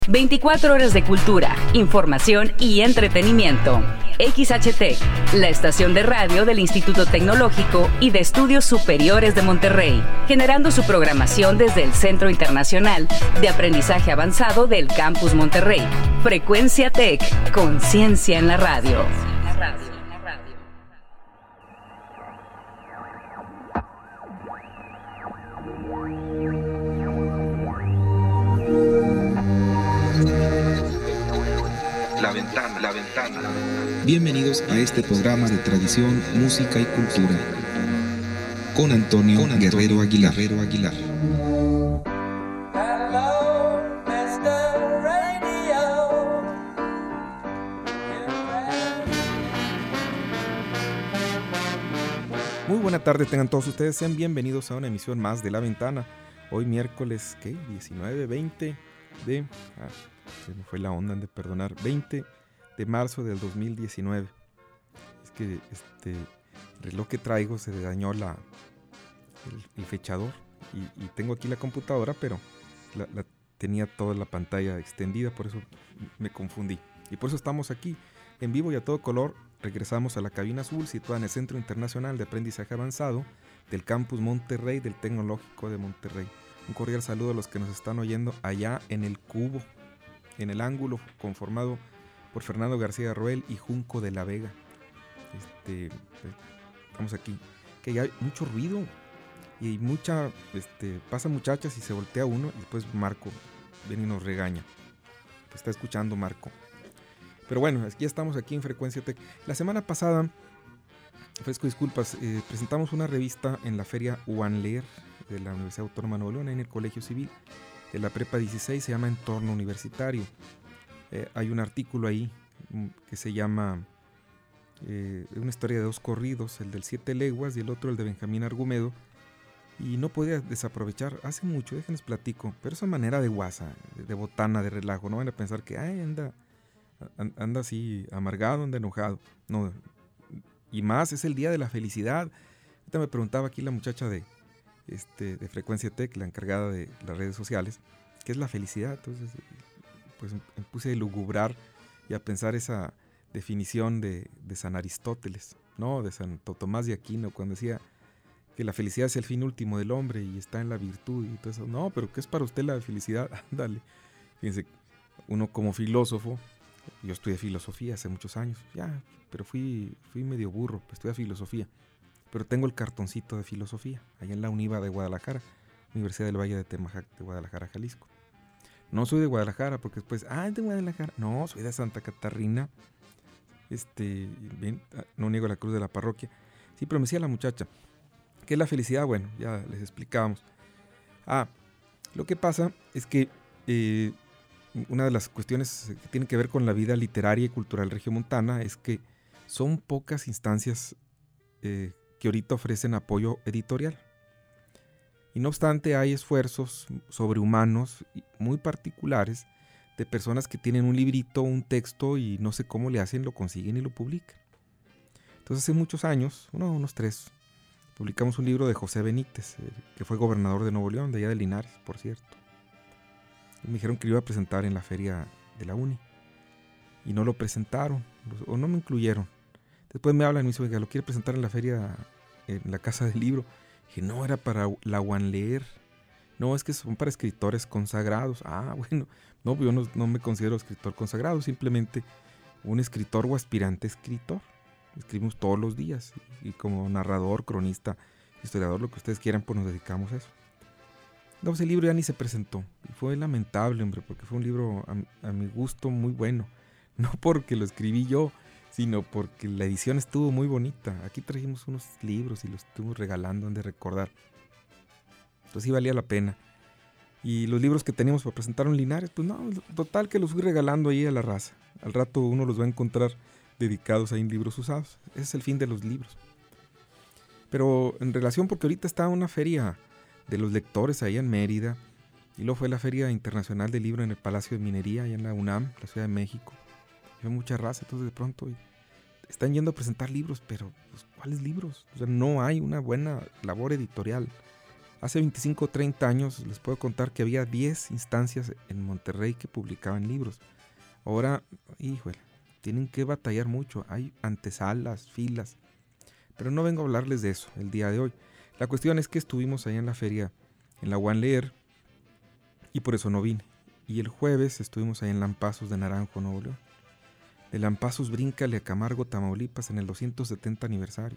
24 horas de cultura, información y entretenimiento. XHTEC, la estación de radio del Instituto Tecnológico y de Estudios Superiores de Monterrey, generando su programación desde el Centro Internacional de Aprendizaje Avanzado del Campus Monterrey. Frecuencia Tech, conciencia en la radio. La ventana. Bienvenidos a este programa de tradición, música y cultura. Con Antonio Guerrero Aguilar. Muy buena tarde, tengan todos ustedes, sean bienvenidos a una emisión más de La Ventana. Hoy miércoles, 20 de marzo del 2019. Es que el reloj que traigo se le dañó el fechador y tengo aquí la computadora, pero la tenía toda la pantalla extendida, por eso me confundí. Y por eso estamos aquí en vivo y a todo color. Regresamos a la cabina azul situada en el Centro Internacional de Aprendizaje Avanzado del Campus Monterrey del Tecnológico de Monterrey. Un cordial saludo a los que nos están oyendo allá en el cubo, en el ángulo conformado por Fernando García Roel y Junco de la Vega. Estamos aquí, que hay mucho ruido y pasan muchachas y se voltea uno y después Marco viene y nos regaña. Te está escuchando Marco. Pero bueno, ya estamos aquí en Frecuencia Tech. La semana pasada, ofrezco disculpas, presentamos una revista en la feria UANLER de la Universidad Autónoma de Nuevo León, en el Colegio Civil de la Prepa 16, se llama Entorno Universitario. Hay un artículo ahí que se llama una historia de dos corridos, el del 7 leguas y el otro el de Benjamín Argumedo, y no podía desaprovechar, hace mucho, déjenles platico, pero esa manera de guasa, de botana, de relajo, no van a pensar que anda así amargado, anda enojado, no, y más es el día de la felicidad. Ahorita me preguntaba aquí la muchacha de Frecuencia Tech, la encargada de las redes sociales, ¿qué es la felicidad? Entonces pues me puse a lugubrar y a pensar esa definición de San Aristóteles, ¿no? De Santo Tomás de Aquino, cuando decía que la felicidad es el fin último del hombre y está en la virtud y todo eso. No, pero ¿qué es para usted la felicidad? Ándale. Fíjense, uno como filósofo, yo estudié filosofía hace muchos años, pero fui medio burro, estudié filosofía, pero tengo el cartoncito de filosofía, allá en la UNIVA de Guadalajara, Universidad del Valle de Temajac de Guadalajara, Jalisco. No soy de Guadalajara, porque después, de Guadalajara. No, soy de Santa Catarina. No niego la cruz de la parroquia. Sí, pero me decía la muchacha, ¿qué es la felicidad? Bueno, ya les explicábamos. Lo que pasa es que una de las cuestiones que tienen que ver con la vida literaria y cultural regiomontana es que son pocas instancias que ahorita ofrecen apoyo editorial. Y no obstante, hay esfuerzos sobrehumanos muy particulares de personas que tienen un librito, un texto y no sé cómo le hacen, lo consiguen y lo publican. Entonces hace muchos años, unos 3, publicamos un libro de José Benítez, que fue gobernador de Nuevo León, de allá de Linares, por cierto. Y me dijeron que lo iba a presentar en la feria de la uni y no lo presentaron o no me incluyeron. Después me hablan y me dicen, oiga, ¿lo quiere presentar en la feria, en la casa del libro? Dije, no, era para la UANLER. No, es que son para escritores consagrados. Bueno, no, yo no me considero escritor consagrado, simplemente un escritor o aspirante escritor. Escribimos todos los días y como narrador, cronista, historiador, lo que ustedes quieran, pues nos dedicamos a eso. No, ese libro ya ni se presentó y fue lamentable, hombre, porque fue un libro a mi gusto muy bueno. No porque lo escribí yo, sino porque la edición estuvo muy bonita. Aquí trajimos unos libros y los estuvimos regalando, han de recordar. Entonces sí valía la pena. Y los libros que teníamos para presentar en Linares, pues no, total que los fui regalando ahí a la raza. Al rato uno los va a encontrar dedicados ahí en libros usados. Ese es el fin de los libros. Pero en relación, porque ahorita está una feria de los lectores ahí en Mérida, y luego fue la Feria Internacional del Libro en el Palacio de Minería, allá en la UNAM, la Ciudad de México. Fue mucha raza, entonces de pronto están yendo a presentar libros, pero pues, ¿cuáles libros? O sea, no hay una buena labor editorial. Hace 25 o 30 años les puedo contar que había 10 instancias en Monterrey que publicaban libros. Ahora, híjole, tienen que batallar mucho. Hay antesalas, filas. Pero no vengo a hablarles de eso el día de hoy. La cuestión es que estuvimos allá en la feria, en la One Leer, y por eso no vine. Y el jueves estuvimos allá en Lampazos de Naranjo, Nuevo León. De Lampazos bríncale a Camargo, Tamaulipas, en el 270 aniversario.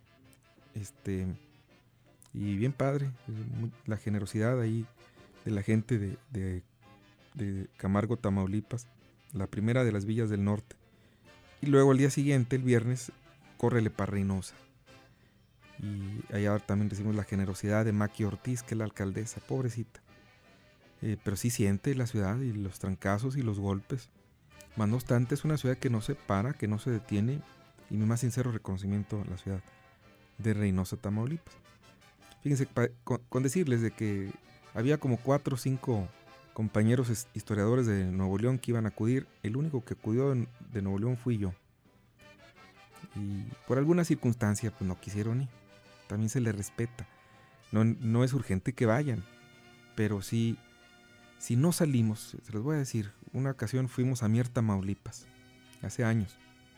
Y bien padre, la generosidad ahí de la gente de Camargo, Tamaulipas, la primera de las villas del norte. Y luego al día siguiente, el viernes, córrele para Reynosa. Y allá también recibimos la generosidad de Maqui Ortiz, que es la alcaldesa, pobrecita. Pero sí siente la ciudad y los trancazos y los golpes. Más no obstante, es una ciudad que no se para, que no se detiene. Y mi más sincero reconocimiento a la ciudad de Reynosa, Tamaulipas. Fíjense, con decirles de que había como 4 o 5 compañeros historiadores de Nuevo León que iban a acudir. El único que acudió de Nuevo León fui yo. Y por alguna circunstancia pues no quisieron ir. También se les respeta. No es urgente que vayan. Pero sí, si no salimos, se los voy a decir, una ocasión fuimos a Mier, Tamaulipas, hace años.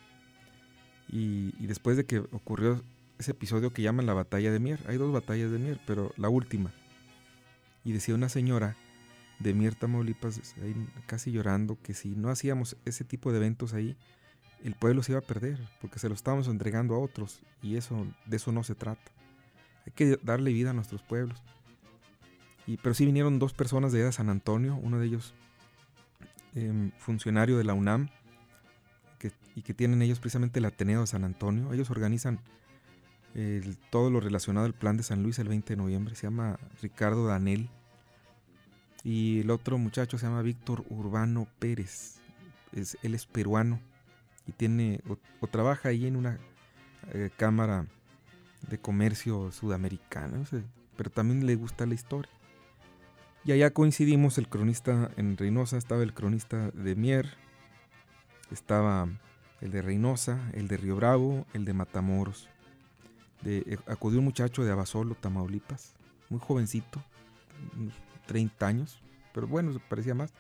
Y después de que ocurrió ese episodio que llaman la batalla de Mier. Hay 2 batallas de Mier, pero la última. Y decía una señora de Mier, Tamaulipas, ahí casi llorando, que si no hacíamos ese tipo de eventos ahí, el pueblo se iba a perder, porque se lo estábamos entregando a otros, y de eso no se trata. Hay que darle vida a nuestros pueblos. Pero sí vinieron 2 personas de allá de San Antonio, uno de ellos funcionario de la UNAM, y que tienen ellos precisamente el Ateneo de San Antonio. Ellos organizan todo lo relacionado al plan de San Luis el 20 de noviembre. Se llama Ricardo Danel. Y el otro muchacho se llama Víctor Urbano Pérez. Él es peruano y tiene o trabaja ahí en una cámara de comercio sudamericana, no sé, pero también le gusta la historia. Y allá coincidimos, el cronista en Reynosa, estaba el cronista de Mier, estaba el de Reynosa, el de Río Bravo, el de Matamoros. Acudió un muchacho de Abasolo, Tamaulipas, muy jovencito, unos 30 años, pero bueno, parecía más.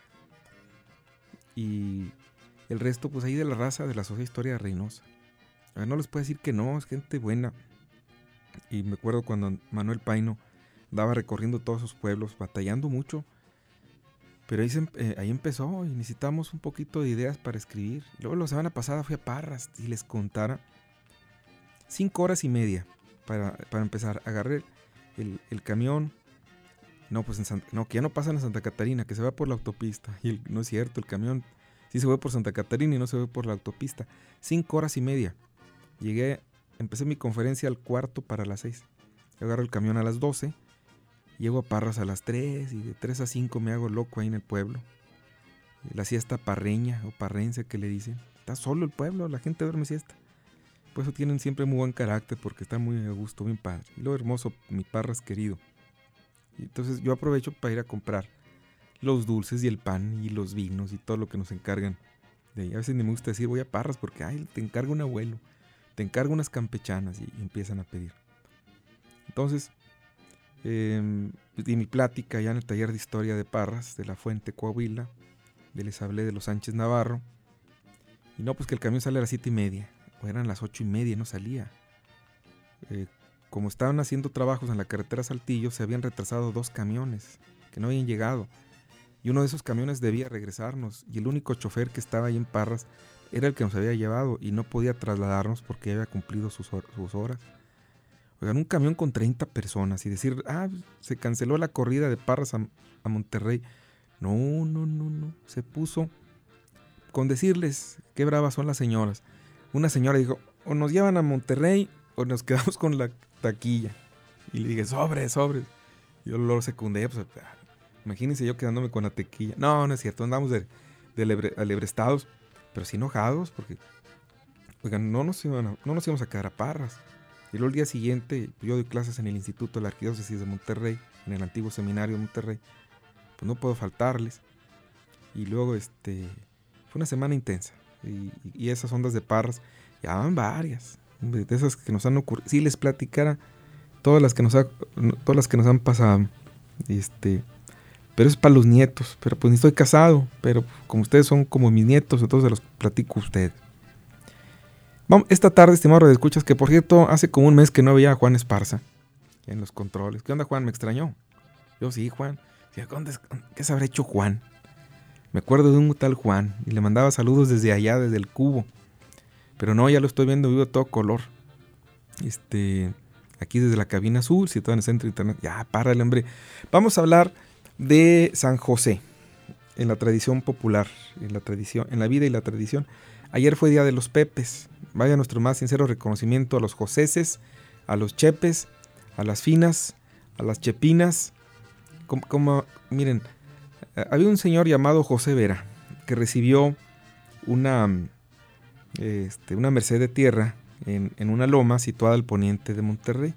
Y el resto, pues ahí de la raza de la Sociedad Historia de Reynosa. A ver, no les puedo decir que no, es gente buena. Y me acuerdo cuando Manuel Paino andaba recorriendo todos esos pueblos, batallando mucho. Pero ahí empezó y necesitamos un poquito de ideas para escribir. Luego la semana pasada fui a Parras y les contara 5 horas y media para empezar. Agarré el camión. No, pues que ya no pasan a Santa Catarina, que se va por la autopista. Y no es cierto, el camión sí se fue por Santa Catarina y no se fue por la autopista. 5 horas y media. Empecé mi conferencia al 5:45. Yo agarro el camión a las 12. Llego a Parras a las 3 y de 3 a 5 me hago loco ahí en el pueblo. La siesta parreña o parrense que le dicen. Está solo el pueblo, la gente duerme siesta. Por eso tienen siempre muy buen carácter, porque está muy a gusto, bien padre. Y lo hermoso, mi Parras querido. Y entonces yo aprovecho para ir a comprar los dulces y el pan y los vinos y todo lo que nos encargan. A veces ni me gusta decir voy a Parras porque te encarga un abuelo, te encarga unas campechanas y empiezan a pedir. Entonces, di mi plática ya en el taller de historia de Parras, de la Fuente, Coahuila. Les hablé de los Sánchez Navarro. Y no, pues que el camión sale a las 7:30. O eran las 8:30, no salía. Como estaban haciendo trabajos en la carretera Saltillo, se habían retrasado 2 camiones que no habían llegado. Y uno de esos camiones debía regresarnos. Y el único chofer que estaba ahí en Parras era el que nos había llevado y no podía trasladarnos porque había cumplido sus horas. Oigan, un camión con 30 personas y decir, se canceló la corrida de Parras a Monterrey. No. Se puso con decirles qué bravas son las señoras. Una señora dijo, o nos llevan a Monterrey o nos quedamos con la taquilla. Y le dije, sobres. Yo lo secundé, pues, imagínense yo quedándome con la taquilla. No es cierto, andamos alebrestados, pero sí enojados, porque, oigan, no nos íbamos a quedar a Parras. Y luego el día siguiente, yo doy clases en el Instituto de la Arquidiócesis de Monterrey, en el antiguo seminario de Monterrey, pues no puedo faltarles. Y luego, fue una semana intensa. Y esas ondas de Parras, ya van varias, de esas que nos han ocurrido. Si les platicara todas las que nos han pasado. Pero es para los nietos. Pero pues ni estoy casado. Pero como ustedes son como mis nietos, entonces se los platico a ustedes. Vamos, esta tarde, estimado radioescuchas, que por cierto, hace como un mes que no veía a Juan Esparza en los controles. ¿Qué onda, Juan? ¿Me extrañó? Yo sí, Juan. ¿Qué se habrá hecho Juan? Me acuerdo de un tal Juan y le mandaba saludos desde allá, desde el Cubo. Pero no, ya lo estoy viendo vivo a todo color. Aquí desde la cabina azul, situada en el centro de internet. Ya, párale, hombre. Vamos a hablar de San José en la tradición popular, en la vida y la tradición. Ayer fue Día de los Pepes. Vaya nuestro más sincero reconocimiento a los joseses, a los chepes, a las finas, a las chepinas. Miren, había un señor llamado José Vera que recibió una merced de tierra en una loma situada al poniente de Monterrey.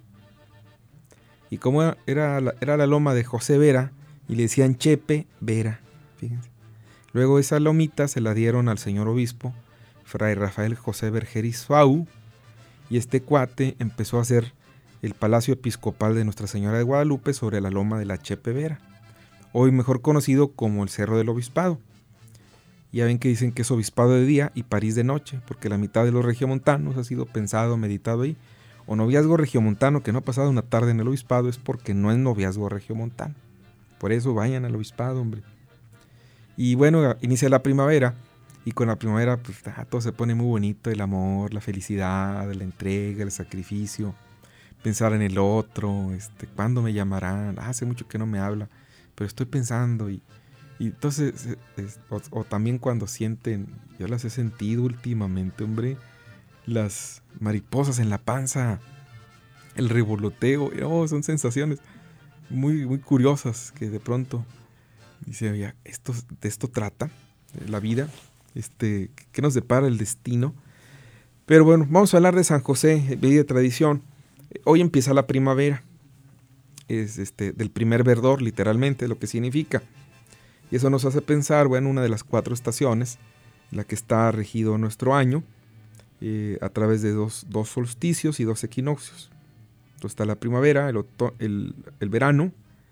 Y como era la loma de José Vera, y le decían Chepe Vera, fíjense. Luego esa lomita se la dieron al señor obispo, Fray Rafael José Bergeris Fau, y este cuate empezó a hacer el Palacio Episcopal de Nuestra Señora de Guadalupe sobre la loma de la Chepe Vera, hoy mejor conocido como el Cerro del Obispado. Ya ven que dicen que es obispado de día y París de noche, porque la mitad de los regiomontanos ha sido pensado, meditado ahí. O noviazgo regiomontano que no ha pasado una tarde en el obispado es porque no es noviazgo regiomontano. Por eso vayan al obispado, hombre. Y bueno, inicia la primavera, y con la primavera pues todo se pone muy bonito, el amor, la felicidad, la entrega, el sacrificio, pensar en el otro, ¿cuándo me llamarán? Hace mucho que no me habla, pero estoy pensando y entonces, o también cuando sienten, yo las he sentido últimamente, hombre, las mariposas en la panza, el revoloteo, son sensaciones muy, muy curiosas que de pronto dice, oye, de esto trata la vida, ¿qué nos depara el destino? Pero bueno, vamos a hablar de San José, vida de tradición. Hoy empieza la primavera, es del primer verdor, literalmente, lo que significa. Y eso nos hace pensar, bueno, una de las 4 estaciones, la que está regido nuestro año, a través de dos solsticios y 2 equinoccios. Entonces está la primavera, el verano.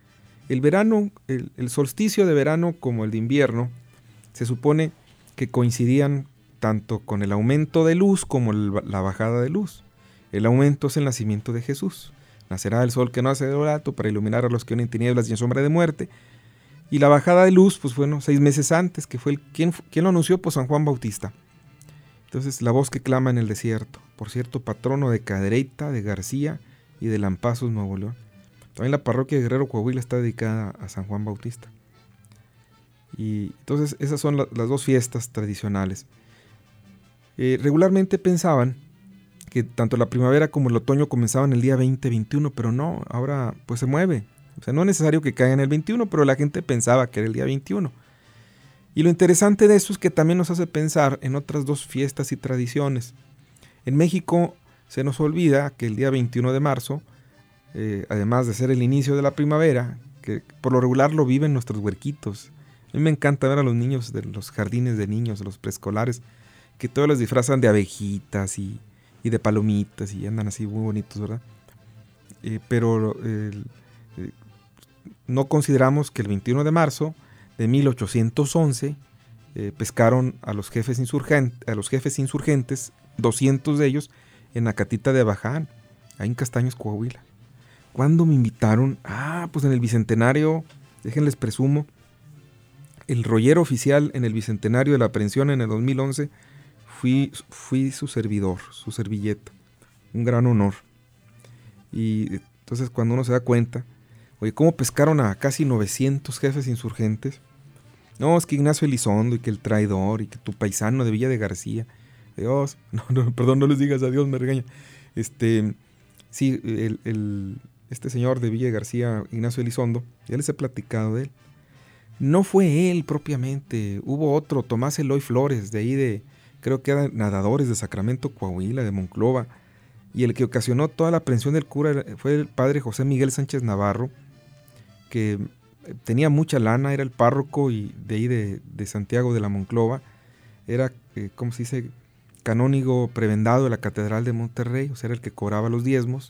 El solsticio de verano como el de invierno, se supone que coincidían tanto con el aumento de luz como la bajada de luz. El aumento es el nacimiento de Jesús. Nacerá el sol que no hace de orato para iluminar a los que viven en tinieblas y en sombra de muerte. Y la bajada de luz, pues bueno, 6 meses antes, que fue ¿quién lo anunció? Pues San Juan Bautista. Entonces, la voz que clama en el desierto, por cierto, patrono de Cadereyta, de García y de Lampazos, Nuevo León. También la parroquia de Guerrero, Coahuila, está dedicada a San Juan Bautista. Y entonces, esas son las 2 fiestas tradicionales. Regularmente pensaban que tanto la primavera como el otoño comenzaban el día 20-21, pero no, ahora pues se mueve. O sea, no es necesario que caiga en el 21, pero la gente pensaba que era el día 21. Y lo interesante de eso es que también nos hace pensar en otras 2 fiestas y tradiciones. En México se nos olvida que el día 21 de marzo, además de ser el inicio de la primavera, que por lo regular lo viven nuestros huerquitos. A mí me encanta ver a los niños de los jardines de niños, de los preescolares, que todos los disfrazan de abejitas y de palomitas y andan así muy bonitos, ¿verdad? Pero no consideramos que el 21 de marzo de 1811 pescaron a los jefes insurgentes, 200 de ellos, en Acatita de Abaján, ahí en Castaños, Coahuila. ¿Cuándo me invitaron? Pues en el bicentenario, déjenles presumo, el rollero oficial en el bicentenario de la aprehensión en el 2011, fui su servidor, su servilleta, un gran honor. Y entonces cuando uno se da cuenta, oye, ¿cómo pescaron a casi 900 jefes insurgentes? No, es que Ignacio Elizondo y que el traidor y que tu paisano de Villa de García. Dios, perdón, no les digas adiós, me regaña. Sí, este señor de Villa de García, Ignacio Elizondo, ya les he platicado de él. No fue él propiamente, hubo otro, Tomás Eloy Flores, de ahí creo que eran nadadores de Sacramento, Coahuila, de Monclova, y el que ocasionó toda la aprehensión del cura fue el padre José Miguel Sánchez Navarro, que tenía mucha lana, era el párroco y de ahí de Santiago de la Monclova, era, ¿cómo se dice?, canónigo prebendado de la Catedral de Monterrey, o sea, era el que cobraba los diezmos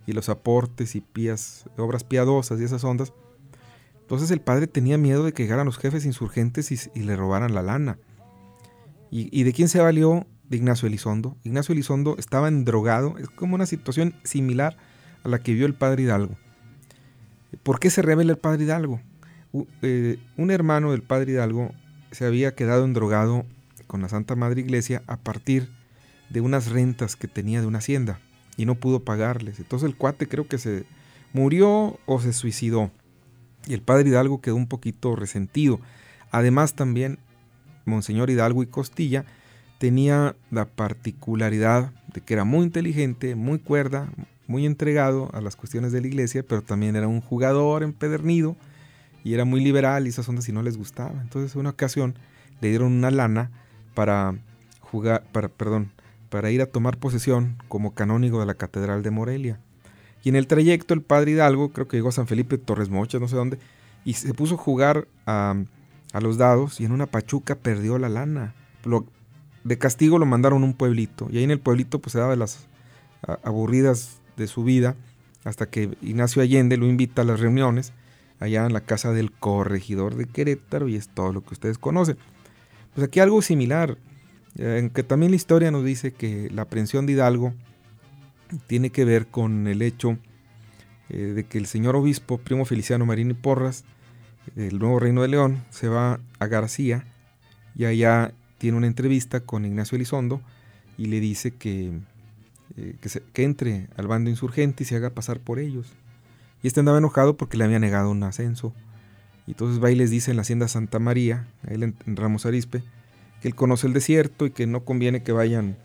y los aportes y obras piadosas y esas ondas. Entonces el padre tenía miedo de que llegaran los jefes insurgentes y le robaran la lana. ¿Y de quién se valió? De Ignacio Elizondo. Ignacio Elizondo estaba endrogado. Es como una situación similar a la que vio el padre Hidalgo. ¿Por qué se revela el padre Hidalgo? Un hermano del padre Hidalgo se había quedado endrogado con la Santa Madre Iglesia a partir de unas rentas que tenía de una hacienda y no pudo pagarles. Entonces el cuate creo que se murió o se suicidó. Y el padre Hidalgo quedó un poquito resentido. Además también Monseñor Hidalgo y Costilla tenía la particularidad de que era muy inteligente, muy cuerda, muy entregado a las cuestiones de la iglesia, pero también era un jugador empedernido y era muy liberal y esas ondas y no les gustaba. Entonces en una ocasión le dieron una lana para ir a tomar posesión como canónigo de la Catedral de Morelia. Y en el trayecto el padre Hidalgo, creo que llegó a San Felipe de Torres Mochas, no sé dónde, y se puso a jugar a los dados y en una pachuca perdió la lana. De castigo lo mandaron a un pueblito y ahí en el pueblito pues se daba las aburridas de su vida hasta que Ignacio Allende lo invita a las reuniones allá en la casa del corregidor de Querétaro y es todo lo que ustedes conocen. Pues aquí algo similar, que también la historia nos dice que la aprehensión de Hidalgo tiene que ver con el hecho de que el señor obispo Primo Feliciano Marín y Porras del Nuevo Reino de León se va a García y allá tiene una entrevista con Ignacio Elizondo y le dice que entre al bando insurgente y se haga pasar por ellos. Y este andaba enojado porque le había negado un ascenso. Y entonces va y les dice en la hacienda Santa María, ahí en Ramos Arizpe, que él conoce el desierto y que no conviene que vayan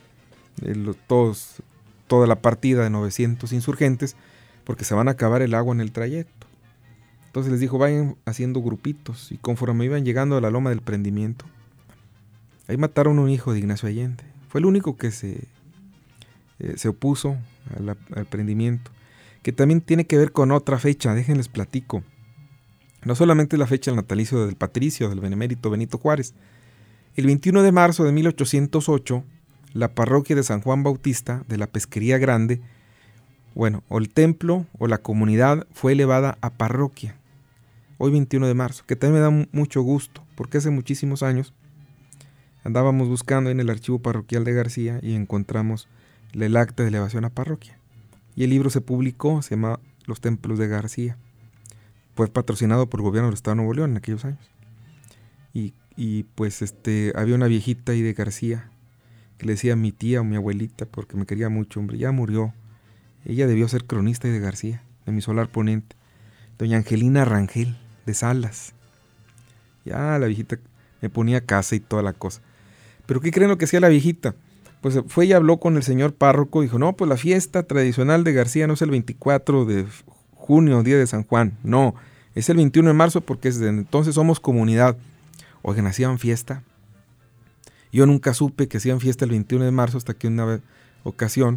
toda la partida de 900 insurgentes porque se van a acabar el agua en el trayecto. Entonces les dijo, vayan haciendo grupitos y conforme iban llegando a la loma del Prendimiento, ahí mataron un hijo de Ignacio Allende. Fue el único que se opuso al prendimiento, que también tiene que ver con otra fecha, déjenles platico. No solamente la fecha del natalicio del patricio, del benemérito Benito Juárez. El 21 de marzo de 1808, la parroquia de San Juan Bautista de la Pesquería Grande, o el templo o la comunidad fue elevada a parroquia. Hoy 21 de marzo, que también me da mucho gusto, porque hace muchísimos años andábamos buscando en el archivo parroquial de García y encontramos el acta de elevación a parroquia. Y el libro se publicó, se llama Los Templos de García. Fue patrocinado por el gobierno del Estado de Nuevo León en aquellos años. Y pues había una viejita ahí de García que le decía mi tía o mi abuelita porque me quería mucho, hombre, ya murió. Ella debió ser cronista ahí de García, de mi solar poniente. Doña Angelina Rangel, de Salas. Ya la viejita me ponía casa y toda la cosa. ¿Pero qué creen lo que hacía la viejita? Pues fue y habló con el señor párroco, dijo, no, pues la fiesta tradicional de García no es el 24 de junio, día de San Juan, no, es el 21 de marzo porque desde entonces somos comunidad. Oigan, hacían fiesta. Yo nunca supe que hacían fiesta el 21 de marzo hasta que una ocasión,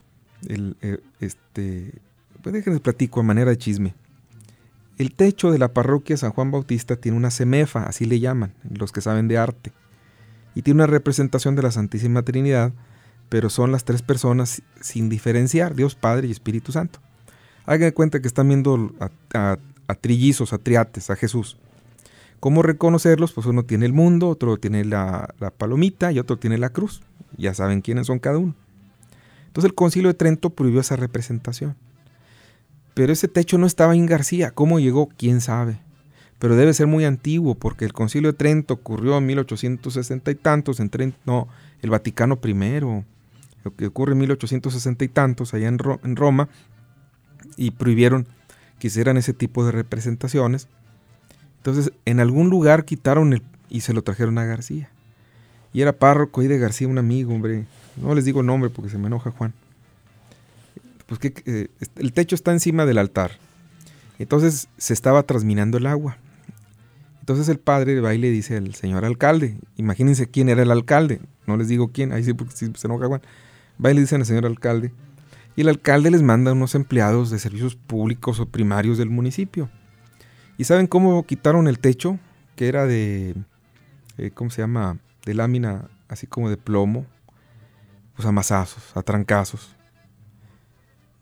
pues déjenles platico a manera de chisme. El techo de la parroquia San Juan Bautista tiene una cemefa, así le llaman los que saben de arte. Y tiene una representación de la Santísima Trinidad, pero son las tres personas sin diferenciar, Dios Padre y Espíritu Santo. Hagan de cuenta que están viendo a trillizos, a triates, a Jesús. ¿Cómo reconocerlos? Pues uno tiene el mundo, otro tiene la palomita y otro tiene la cruz. Ya saben quiénes son cada uno. Entonces el Concilio de Trento prohibió esa representación. Pero ese techo no estaba en García. ¿Cómo llegó? ¿Quién sabe? Pero debe ser muy antiguo porque el Concilio de Trento ocurrió en 1860 y tantos, el Vaticano I, lo que ocurre en 1860 y tantos allá en Roma, y prohibieron que hicieran ese tipo de representaciones. Entonces en algún lugar quitaron y se lo trajeron a García. Y era párroco ahí de García, un amigo, hombre, no les digo el nombre porque se me enoja Juan. Pues que el techo está encima del altar. Entonces se estaba trasminando el agua. Entonces el padre va y le dice al señor alcalde, imagínense quién era el alcalde, no les digo quién, ahí sí porque se enoja Juan, va y le dice al señor alcalde, y el alcalde les manda a unos empleados de servicios públicos o primarios del municipio. ¿Y saben cómo quitaron el techo? Que era de, ¿cómo se llama? De lámina así como de plomo, pues a mazazos, a trancazos.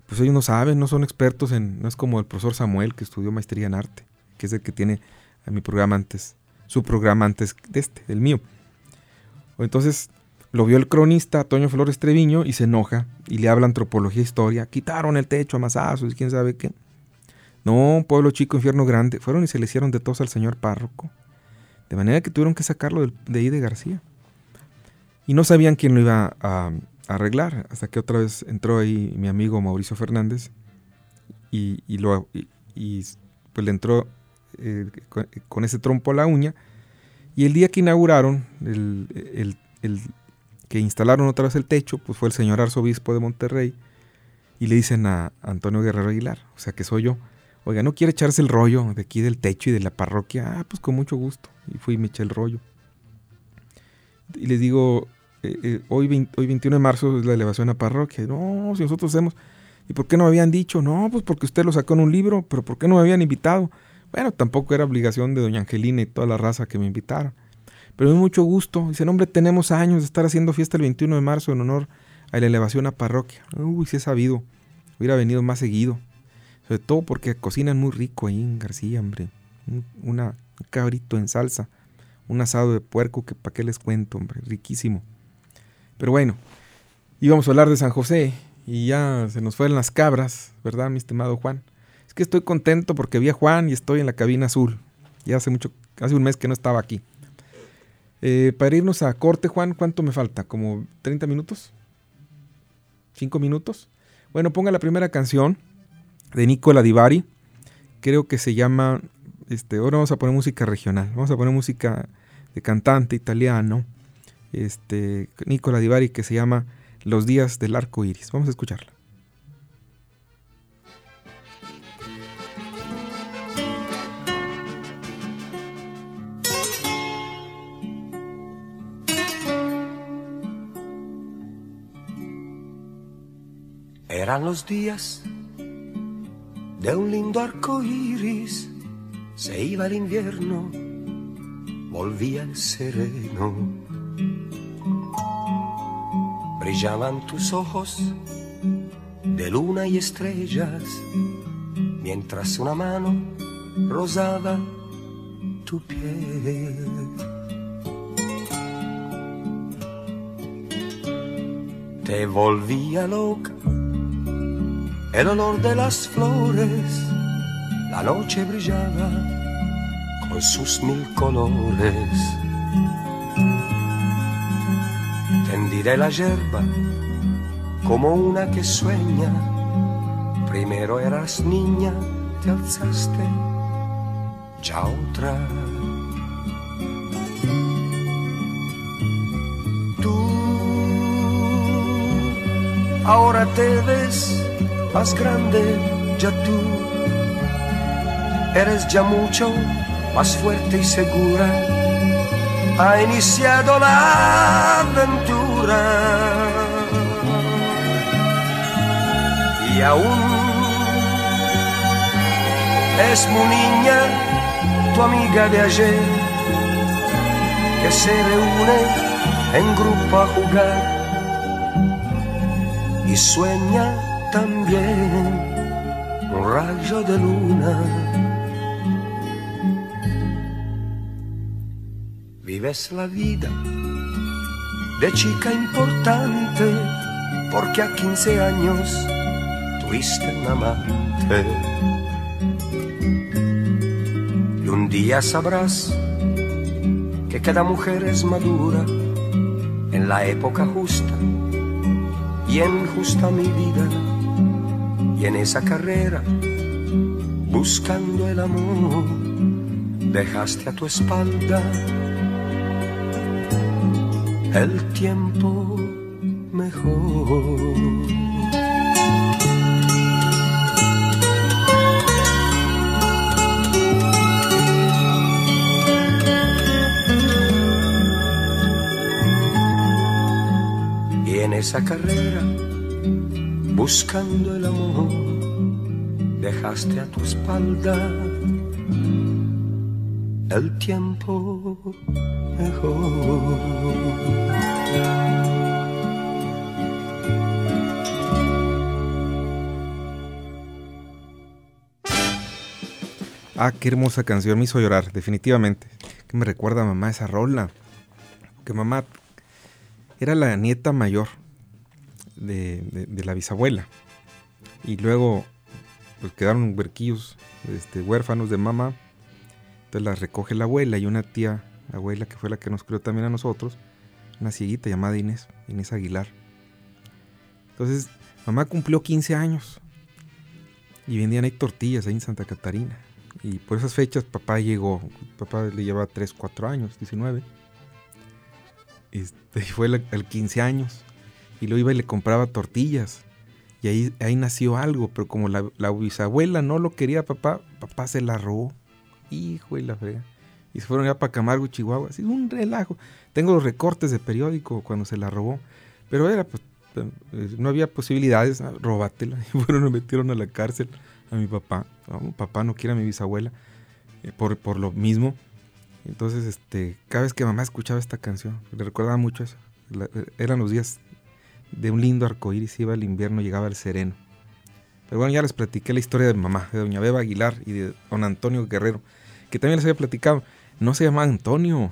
pues ellos no saben, no son expertos no es como el profesor Samuel que estudió maestría en arte, que es el que tiene a mi programa antes, su programa antes del mío. Entonces lo vio el cronista Toño Flores Treviño y se enoja y le habla antropología e historia. Quitaron el techo a mazazos y quién sabe qué. No, pueblo chico, infierno grande. Fueron y se le hicieron de tos al señor párroco. De manera que tuvieron que sacarlo de ahí de García. Y no sabían quién lo iba a arreglar. Hasta que otra vez entró ahí mi amigo Mauricio Fernández. Y pues le entró con ese trompo a la uña. Y el día que inauguraron, el que instalaron otra vez el techo, pues fue el señor arzobispo de Monterrey. Y le dicen a Antonio Guerrero Aguilar, o sea que soy yo, oiga, ¿no quiere echarse el rollo de aquí del techo y de la parroquia? Ah, pues con mucho gusto. Y fui y me eché el rollo. Y les digo, hoy 21 de marzo es la elevación a parroquia. No, si nosotros hacemos. ¿Y por qué no me habían dicho? No, pues porque usted lo sacó en un libro, pero ¿por qué no me habían invitado? Bueno, tampoco era obligación de doña Angelina y toda la raza que me invitara. Pero me dio mucho gusto. Dice, no, hombre, tenemos años de estar haciendo fiesta el 21 de marzo en honor a la elevación a parroquia. Uy, sí he sabido. Hubiera venido más seguido. Sobre todo porque cocinan muy rico ahí en García, hombre. Un cabrito en salsa. Un asado de puerco que para qué les cuento, hombre. Riquísimo. Pero bueno, íbamos a hablar de San José y ya se nos fueron las cabras, ¿verdad, mi estimado Juan? Es que estoy contento porque vi a Juan y estoy en la cabina azul. Ya hace un mes que no estaba aquí. Para irnos a corte, Juan, ¿cuánto me falta? ¿Como 30 minutos? ¿5 minutos? Bueno, ponga la primera canción de Nicola Di Bari. Creo que se llama... ahora vamos a poner música regional. Vamos a poner música de cantante italiano. Nicola Di Bari, que se llama Los días del arco iris. Vamos a escucharla. Eran los días de un lindo arco iris, se iba el invierno, volvía el sereno. Brillaban tus ojos de luna y estrellas, mientras una mano rozaba tu piel. Te volvía loca el olor de las flores, la noche brillaba con sus 1000 colores. Tendiré la yerba como una que sueña. Primero eras niña, te alzaste, ya otra. Tú ahora te ves más grande, ya tú eres ya mucho más fuerte y segura. Ha iniciado la aventura y aún es muy niña tu amiga de ayer, que se reúne en grupo a jugar y sueña también un rayo de luna. Vives la vida de chica importante, porque a 15 años tuviste un amante. Y un día sabrás que cada mujer es madura en la época justa, y en justa mi vida. Y en esa carrera, buscando el amor, dejaste a tu espalda el tiempo mejor. Y en esa carrera, buscando el amor, dejaste a tu espalda el tiempo mejor. qué hermosa canción, me hizo llorar, definitivamente. Que me recuerda a mamá esa rola. Que mamá era la nieta mayor de la bisabuela. Y luego pues quedaron huerquillos, huérfanos de mamá. Entonces las recoge la abuela y una tía abuela que fue la que nos crió también a nosotros, una cieguita llamada Inés Aguilar. Entonces mamá cumplió 15 años y vendían ahí tortillas ahí en Santa Catarina. Y por esas fechas papá le llevaba 3, 4 años, 19. Y fue al 15 años y luego iba y le compraba tortillas. Y ahí nació algo, pero como la bisabuela no lo quería papá se la robó. Hijo de la frega. Y se fueron ya para Camargo, Chihuahua. Así un relajo. Tengo los recortes de periódico cuando se la robó. Pero no había posibilidades, róbatela. Y fueron, me metieron a la cárcel a mi papá. No, papá no quiere a mi bisabuela por lo mismo. Entonces, cada vez que mamá escuchaba esta canción, le recordaba mucho eso. Eran los días de un lindo arcoíris, iba el invierno, llegaba el sereno. Pero bueno, ya les platiqué la historia de mi mamá, de doña Beba Aguilar y de don Antonio Guerrero, que también les había platicado. No se llamaba Antonio.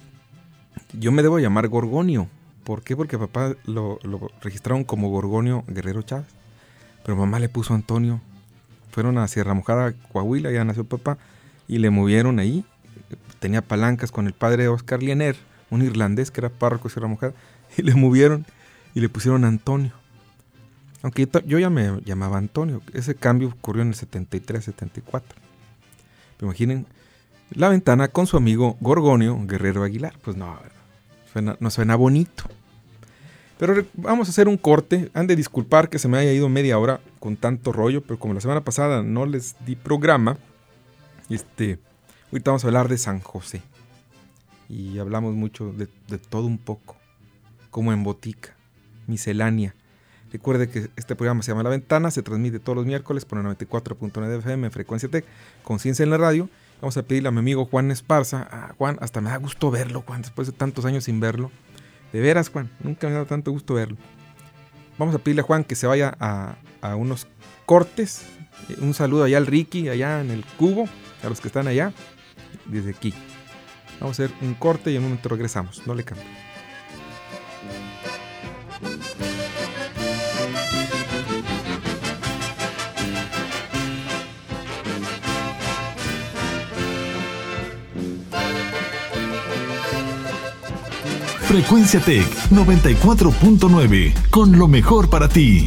Yo me debo llamar Gorgonio. ¿Por qué? Porque papá lo registraron como Gorgonio Guerrero Chávez. Pero mamá le puso Antonio. Fueron a Sierra Mojada, Coahuila, ya nació papá, y le movieron ahí. Tenía palancas con el padre Oscar Liener, un irlandés que era párroco de Sierra Mojada, y le movieron y le pusieron Antonio. Aunque yo ya me llamaba Antonio. Ese cambio ocurrió en el 73, 74. Pero imaginen, La Ventana con su amigo Gorgonio Guerrero Aguilar. Pues no suena bonito. Pero vamos a hacer un corte. Han de disculpar que se me haya ido media hora con tanto rollo, pero como la semana pasada no les di programa, ahorita vamos a hablar de San José. Y hablamos mucho de todo un poco, como en botica, miscelánea. Recuerde que este programa se llama La Ventana, se transmite todos los miércoles por el 94.9 FM en Frecuencia Tech, Conciencia en la Radio. Vamos a pedirle a mi amigo Juan Esparza. Juan, hasta me da gusto verlo, Juan, después de tantos años sin verlo. De veras, Juan, nunca me da tanto gusto verlo. Vamos a pedirle a Juan que se vaya a unos cortes. Un saludo allá al Ricky, allá en el Cubo, a los que están allá, desde aquí. Vamos a hacer un corte y en un momento regresamos. No le cambie. Frecuencia Tech 94.9, con lo mejor para ti.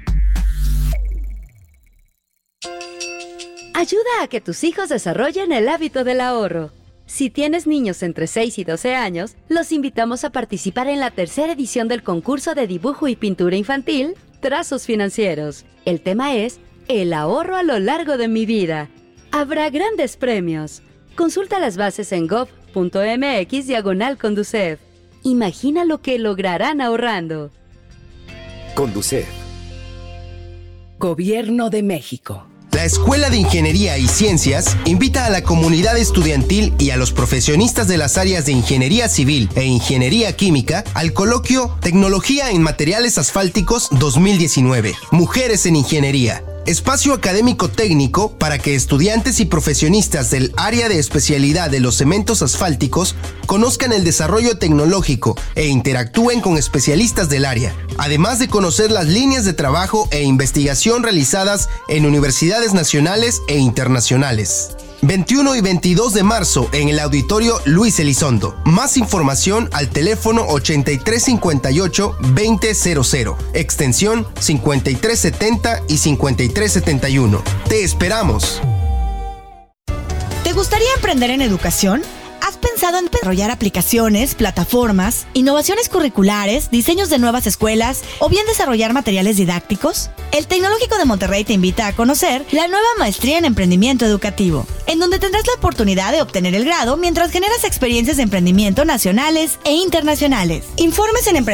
Ayuda a que tus hijos desarrollen el hábito del ahorro. Si tienes niños entre 6 y 12 años, los invitamos a participar en la tercera edición del concurso de dibujo y pintura infantil, Trazos Financieros. El tema es El ahorro a lo largo de mi vida. Habrá grandes premios. Consulta las bases en gov.mx/Conducef. Imagina lo que lograrán ahorrando. Conducef. Gobierno de México. La Escuela de Ingeniería y Ciencias invita a la comunidad estudiantil y a los profesionistas de las áreas de Ingeniería Civil e Ingeniería Química al coloquio Tecnología en Materiales Asfálticos 2019. Mujeres en Ingeniería. Espacio académico técnico para que estudiantes y profesionistas del área de especialidad de los cementos asfálticos conozcan el desarrollo tecnológico e interactúen con especialistas del área, además de conocer las líneas de trabajo e investigación realizadas en universidades nacionales e internacionales. 21 y 22 de marzo en el Auditorio Luis Elizondo. Más información al teléfono 8358-2000, extensión 5370 y 5371. ¡Te esperamos! ¿Te gustaría emprender en educación? ¿Has pensado en desarrollar aplicaciones, plataformas, innovaciones curriculares, diseños de nuevas escuelas o bien desarrollar materiales didácticos? El Tecnológico de Monterrey te invita a conocer la nueva maestría en emprendimiento educativo, en donde tendrás la oportunidad de obtener el grado mientras generas experiencias de emprendimiento nacionales e internacionales. Informes en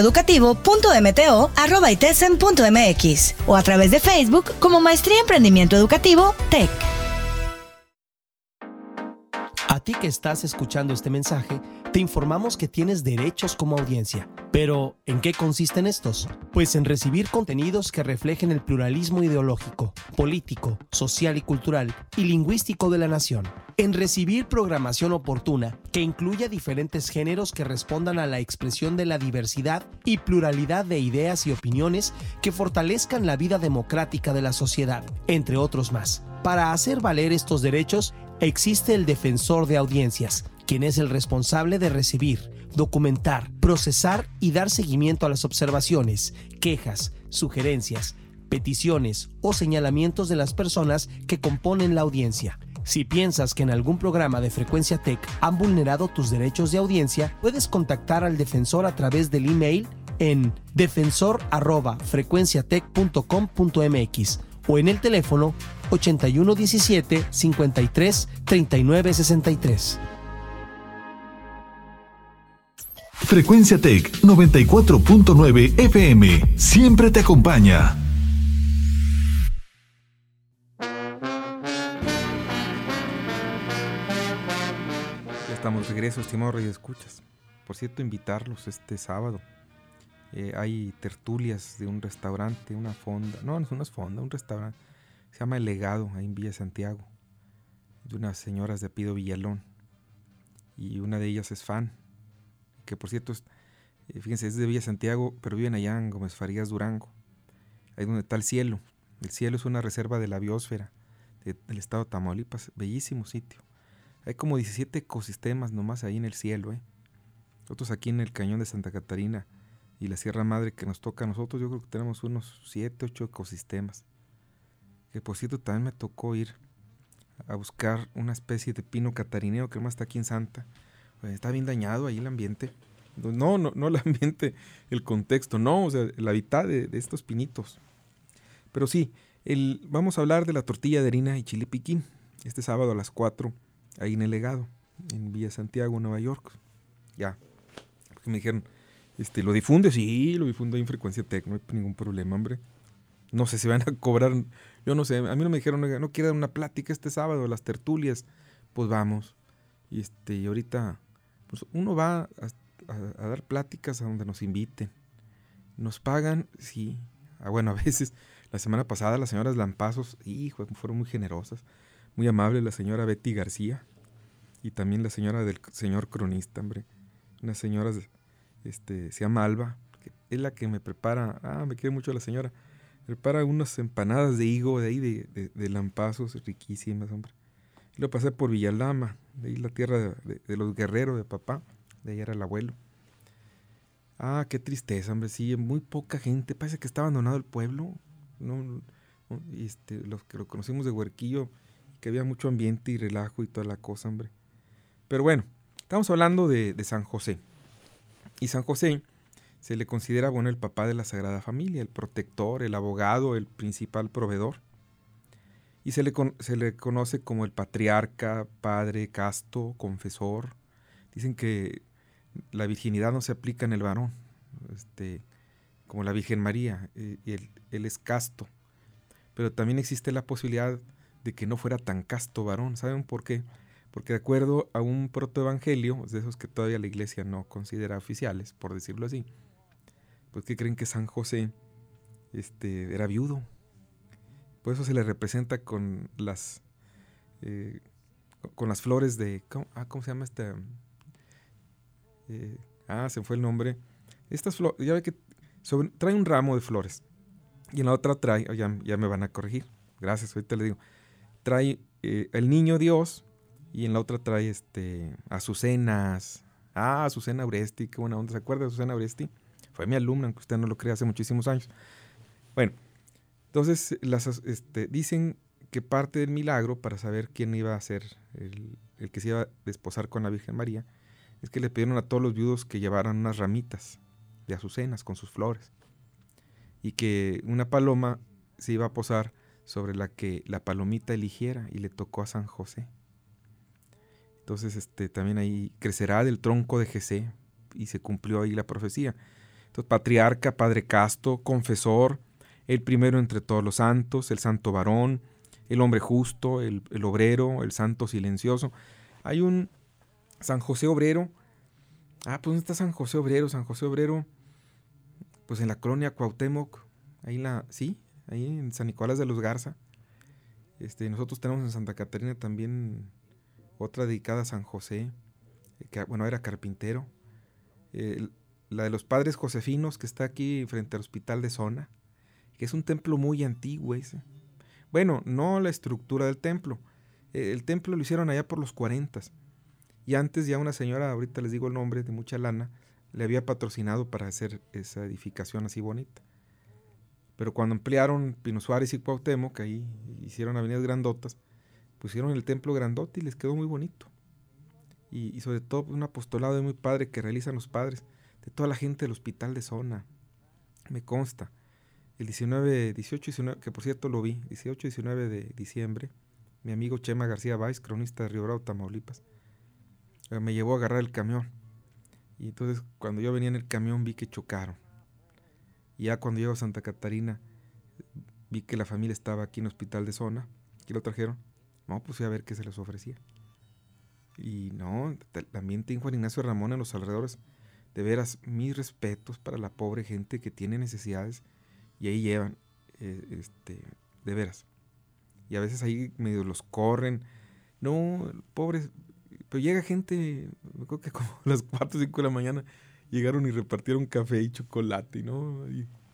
emprendimientoeducativo.mto@itesen.mx o a través de Facebook como Maestría Emprendimiento Educativo TEC. ti que estás escuchando este mensaje, te informamos que tienes derechos como audiencia. Pero, ¿en qué consisten estos? Pues en recibir contenidos que reflejen el pluralismo ideológico, político, social y cultural y lingüístico de la nación. En recibir programación oportuna que incluya diferentes géneros que respondan a la expresión de la diversidad y pluralidad de ideas y opiniones que fortalezcan la vida democrática de la sociedad, entre otros más. Para hacer valer estos derechos, existe el defensor de audiencias, quien es el responsable de recibir, documentar, procesar y dar seguimiento a las observaciones, quejas, sugerencias, peticiones o señalamientos de las personas que componen la audiencia. Si piensas que en algún programa de Frecuencia Tech han vulnerado tus derechos de audiencia, puedes contactar al defensor a través del email en defensor@frecuenciatech.com.mx o en el teléfono 8117 53 39 63. Frecuencia Tech 94.9 FM siempre te acompaña. Ya estamos de regreso, estimados radioescuchas. Por cierto, invitarlos este sábado. Hay tertulias de un restaurante, una fonda. No es fonda, un restaurante. Se llama El Legado, ahí en Villa Santiago. De unas señoras de apellido Villalón. Y una de ellas es fan. Que por cierto, fíjense, es de Villa Santiago, pero viven allá en Gómez Farías, Durango. Ahí donde está el cielo. El cielo es una reserva de la biosfera del estado de Tamaulipas. Bellísimo sitio. Hay como 17 ecosistemas nomás ahí en el cielo. Nosotros aquí en el Cañón de Santa Catarina y la Sierra Madre que nos toca a nosotros, yo creo que tenemos unos 7, 8 ecosistemas. Que por cierto también me tocó ir a buscar una especie de pino catarineo que más está aquí en Santa. Está bien dañado ahí el ambiente. No el ambiente, el contexto, no, o sea, el hábitat de estos pinitos. Pero sí, vamos a hablar de la tortilla de harina y chile piquín, este sábado a las 4, ahí en El Legado, en Villa Santiago, Nueva York. Ya, porque me dijeron, ¿lo difunde? Sí, lo difundo ahí en Frecuencia Tech, no hay ningún problema, hombre. No sé si van a cobrar, yo no sé, a mí no me dijeron, no quiero dar una plática este sábado, las tertulias, pues vamos. Y ahorita, pues uno va a dar pláticas a donde nos inviten. ¿Nos pagan? Sí. Bueno, a veces, la semana pasada las señoras Lampazos, fueron muy generosas, muy amables, la señora Betty García y también la señora del señor cronista, hombre. Una señora, se llama Alba, que es la que me prepara, me quiere mucho la señora, prepara unas empanadas de higo de ahí, de Lampazos, riquísimas, hombre. Y lo pasé por Villalama, de ahí la tierra de los guerreros de papá, de ahí era el abuelo. Qué tristeza, hombre, sí, muy poca gente, parece que está abandonado el pueblo, los que lo conocimos de Huerquillo, que había mucho ambiente y relajo y toda la cosa, hombre. Pero bueno, estamos hablando de San José, y San José se le considera, el papá de la Sagrada Familia, el protector, el abogado, el principal proveedor. Y se le conoce como el patriarca, padre, casto, confesor. Dicen que la virginidad no se aplica en el varón, como la Virgen María, y él es casto. Pero también existe la posibilidad de que no fuera tan casto varón. ¿Saben por qué? Porque de acuerdo a un protoevangelio, de esos que todavía la iglesia no considera oficiales, por decirlo así, pues que creen que San José era viudo. Por eso se le representa con las flores de... ¿Cómo se llama esta? Se me fue el nombre. Estas flores, ya ve que trae un ramo de flores. Y en la otra trae, ya me van a corregir. Gracias, ahorita le digo. Trae el niño Dios y en la otra trae azucenas. Azucena Oresti, qué buena onda. ¿Se acuerda de Azucena Oresti? Fue mi alumna, aunque usted no lo crea, hace muchísimos años. Bueno, entonces dicen que parte del milagro para saber quién iba a ser el que se iba a desposar con la Virgen María es que le pidieron a todos los viudos que llevaran unas ramitas de azucenas con sus flores y que una paloma se iba a posar sobre la que la palomita eligiera y le tocó a San José. Entonces también ahí crecerá del tronco de Jesé y se cumplió ahí la profecía. Entonces, patriarca, padre casto, confesor, el primero entre todos los santos, el santo varón, el hombre justo, el obrero, el santo silencioso. Hay un San José Obrero. Pues ¿dónde está San José Obrero? San José Obrero, pues en la colonia Cuauhtémoc, ahí en San Nicolás de los Garza. Nosotros tenemos en Santa Catarina también otra dedicada a San José, que era carpintero. La de los Padres Josefinos, que está aquí frente al Hospital de Zona, que es un templo muy antiguo ese. Bueno, no la estructura del templo. El templo lo hicieron allá por los 40. Y antes ya una señora, ahorita les digo el nombre, de mucha lana, le había patrocinado para hacer esa edificación así bonita. Pero cuando emplearon Pino Suárez y Cuauhtémoc, ahí hicieron avenidas grandotas, pusieron el templo grandote y les quedó muy bonito. Y sobre todo un apostolado muy padre que realizan los padres, de toda la gente del Hospital de Zona. Me consta. El 18-19, que por cierto lo vi, 18-19 de diciembre, mi amigo Chema García Valls, cronista de Río Bravo, Tamaulipas, me llevó a agarrar el camión. Y entonces cuando yo venía en el camión vi que chocaron. Y ya cuando llego a Santa Catarina vi que la familia estaba aquí en el Hospital de Zona, que lo trajeron. No, pues fui a ver qué se les ofrecía. Y no, también tengo Juan Ignacio Ramón en los alrededores. De veras, mis respetos para la pobre gente que tiene necesidades y ahí llevan, de veras. Y a veces ahí medio los corren. No, pobres. Pero llega gente, me acuerdo que como a las 4 o 5 de la mañana llegaron y repartieron café y chocolate, ¿no?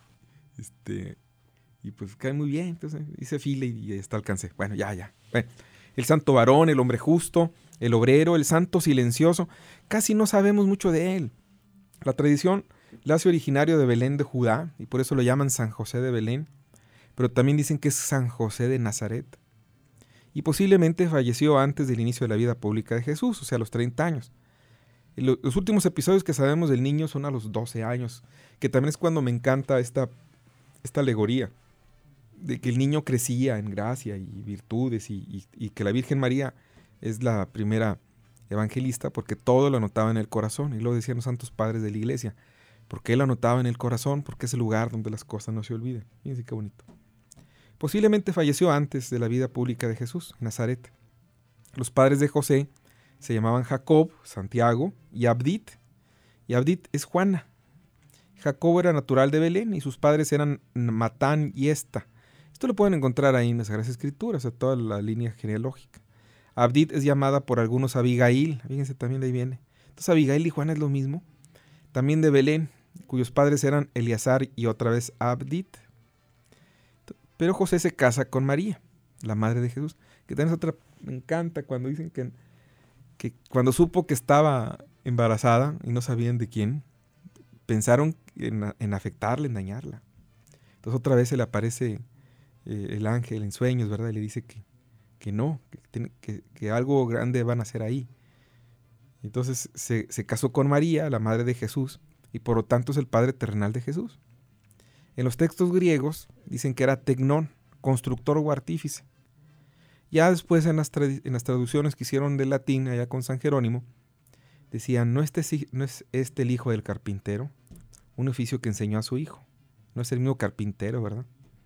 Y pues cae muy bien. Entonces hice fila y hasta alcancé. Bueno, ya. Bueno, el santo varón, el hombre justo, el obrero, el santo silencioso. Casi no sabemos mucho de él. La tradición lo hace originario de Belén de Judá y por eso lo llaman San José de Belén. Pero también dicen que es San José de Nazaret. Y posiblemente falleció antes del inicio de la vida pública de Jesús, o sea, a los 30 años. Los últimos episodios que sabemos del niño son a los 12 años, que también es cuando me encanta esta alegoría, de que el niño crecía en gracia y virtudes y que la Virgen María es la primera evangelista porque todo lo anotaba en el corazón, y lo decían los santos padres de la iglesia, porque él lo anotaba en el corazón, porque es el lugar donde las cosas no se olvidan. Fíjense qué bonito. Posiblemente falleció antes de la vida pública de Jesús, en Nazaret. Los padres de José se llamaban Jacob, Santiago y Abdit. Y Abdit es Juana. Jacob era natural de Belén y sus padres eran Matán y Esta. Esto lo pueden encontrar ahí en las Sagradas Escrituras, a toda la línea genealógica. Abdit es llamada por algunos Abigail. Fíjense, también de ahí viene. Entonces Abigail y Juana es lo mismo. También de Belén, cuyos padres eran Eleazar y otra vez Abdit. Pero José se casa con María, la madre de Jesús, que también es otra, me encanta cuando dicen que cuando supo que estaba embarazada y no sabían de quién, pensaron en afectarla, en dañarla. Entonces otra vez se le aparece el ángel en sueños, ¿verdad? Y le dice que no, que algo grande van a hacer ahí. Entonces se casó con María, la madre de Jesús, y por lo tanto es el padre terrenal de Jesús. En los textos griegos dicen que era tecnón, constructor o artífice. Ya después en las traducciones que hicieron del latín allá con San Jerónimo, decían, ¿no es este el hijo del carpintero? Un oficio que enseñó a su hijo. No es el mismo carpintero, ¿verdad?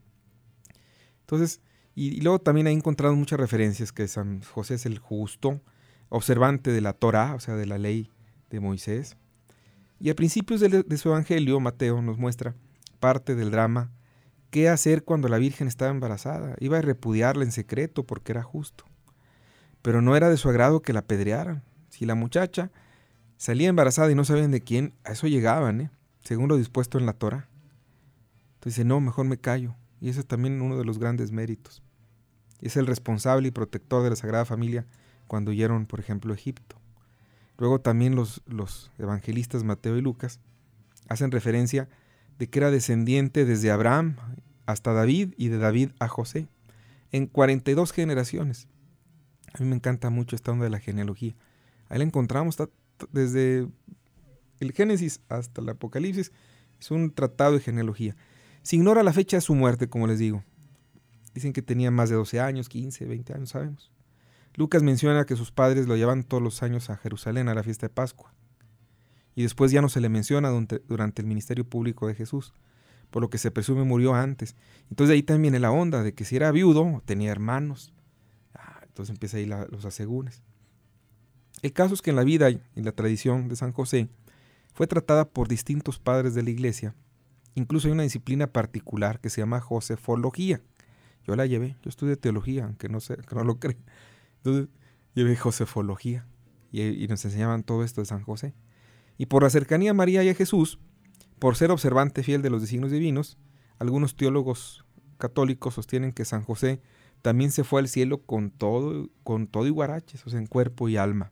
Entonces, y luego también he encontrado muchas referencias que San José es el justo, observante de la Torá, o sea, de la ley de Moisés. Y a principios de su evangelio, Mateo nos muestra parte del drama, qué hacer cuando la Virgen estaba embarazada. Iba a repudiarla en secreto porque era justo. Pero no era de su agrado que la apedrearan. Si la muchacha salía embarazada y no sabían de quién, a eso llegaban, según lo dispuesto en la Torá. Entonces dice, no, mejor me callo. Y ese es también uno de los grandes méritos. Es el responsable y protector de la Sagrada Familia cuando huyeron, por ejemplo, a Egipto. Luego también los evangelistas Mateo y Lucas hacen referencia de que era descendiente desde Abraham hasta David y de David a José, en 42 generaciones. A mí me encanta mucho esta onda de la genealogía. Ahí la encontramos desde el Génesis hasta el Apocalipsis. Es un tratado de genealogía. Se ignora la fecha de su muerte, como les digo. Dicen que tenía más de 12 años, 15, 20 años, sabemos. Lucas menciona que sus padres lo llevaban todos los años a Jerusalén a la fiesta de Pascua. Y después ya no se le menciona durante el ministerio público de Jesús, por lo que se presume murió antes. Entonces de ahí también viene la onda de que si era viudo, tenía hermanos. Entonces empieza ahí los asegúnes. El caso es que en la vida y la tradición de San José fue tratada por distintos padres de la iglesia. Incluso hay una disciplina particular que se llama josefología. Yo la llevé, yo estudié teología, aunque no lo creen. Entonces llevé josefología y nos enseñaban todo esto de San José. Y por la cercanía a María y a Jesús, por ser observante fiel de los designios divinos, algunos teólogos católicos sostienen que San José también se fue al cielo con todo y guaraches, o sea, en cuerpo y alma.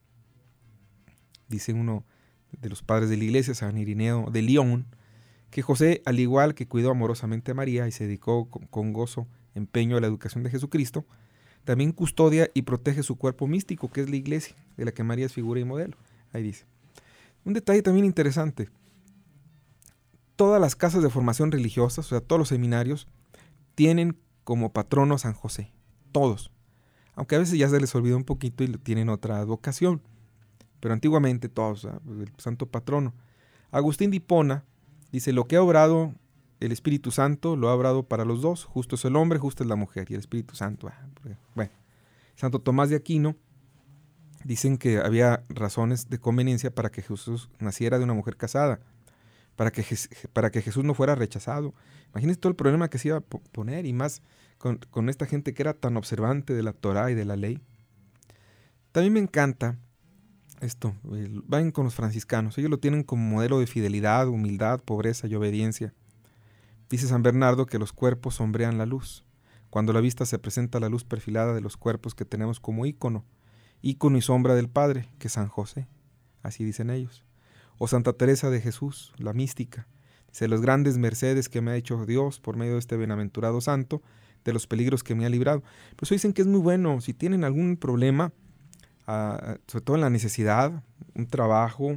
Dice uno de los padres de la iglesia, San Irineo de León, que José, al igual que cuidó amorosamente a María y se dedicó con gozo, empeño a la educación de Jesucristo, también custodia y protege su cuerpo místico, que es la iglesia, de la que María es figura y modelo. Ahí dice. Un detalle también interesante. Todas las casas de formación religiosa, o sea, todos los seminarios, tienen como patrono a San José. Todos. Aunque a veces ya se les olvidó un poquito y tienen otra advocación. Pero antiguamente todos, el santo patrono. Agustín de Hipona dice, lo que ha obrado el Espíritu Santo, lo ha obrado para los dos. Justo es el hombre, justo es la mujer. Y el Espíritu Santo, bueno. Santo Tomás de Aquino, dicen que había razones de conveniencia para que Jesús naciera de una mujer casada. Para que Jesús no fuera rechazado. Imagínense todo el problema que se iba a poner, y más con esta gente que era tan observante de la Torá y de la ley. También me encanta esto, vayan con los franciscanos, ellos lo tienen como modelo de fidelidad, humildad, pobreza y obediencia. Dice San Bernardo que los cuerpos sombrean la luz. Cuando la vista se presenta la luz perfilada de los cuerpos que tenemos como ícono y sombra del Padre, que es San José, así dicen ellos. O Santa Teresa de Jesús, la mística, dice, los grandes mercedes que me ha hecho Dios por medio de este bienaventurado santo, de los peligros que me ha librado. Por eso dicen que es muy bueno, si tienen algún problema, sobre todo en la necesidad, un trabajo,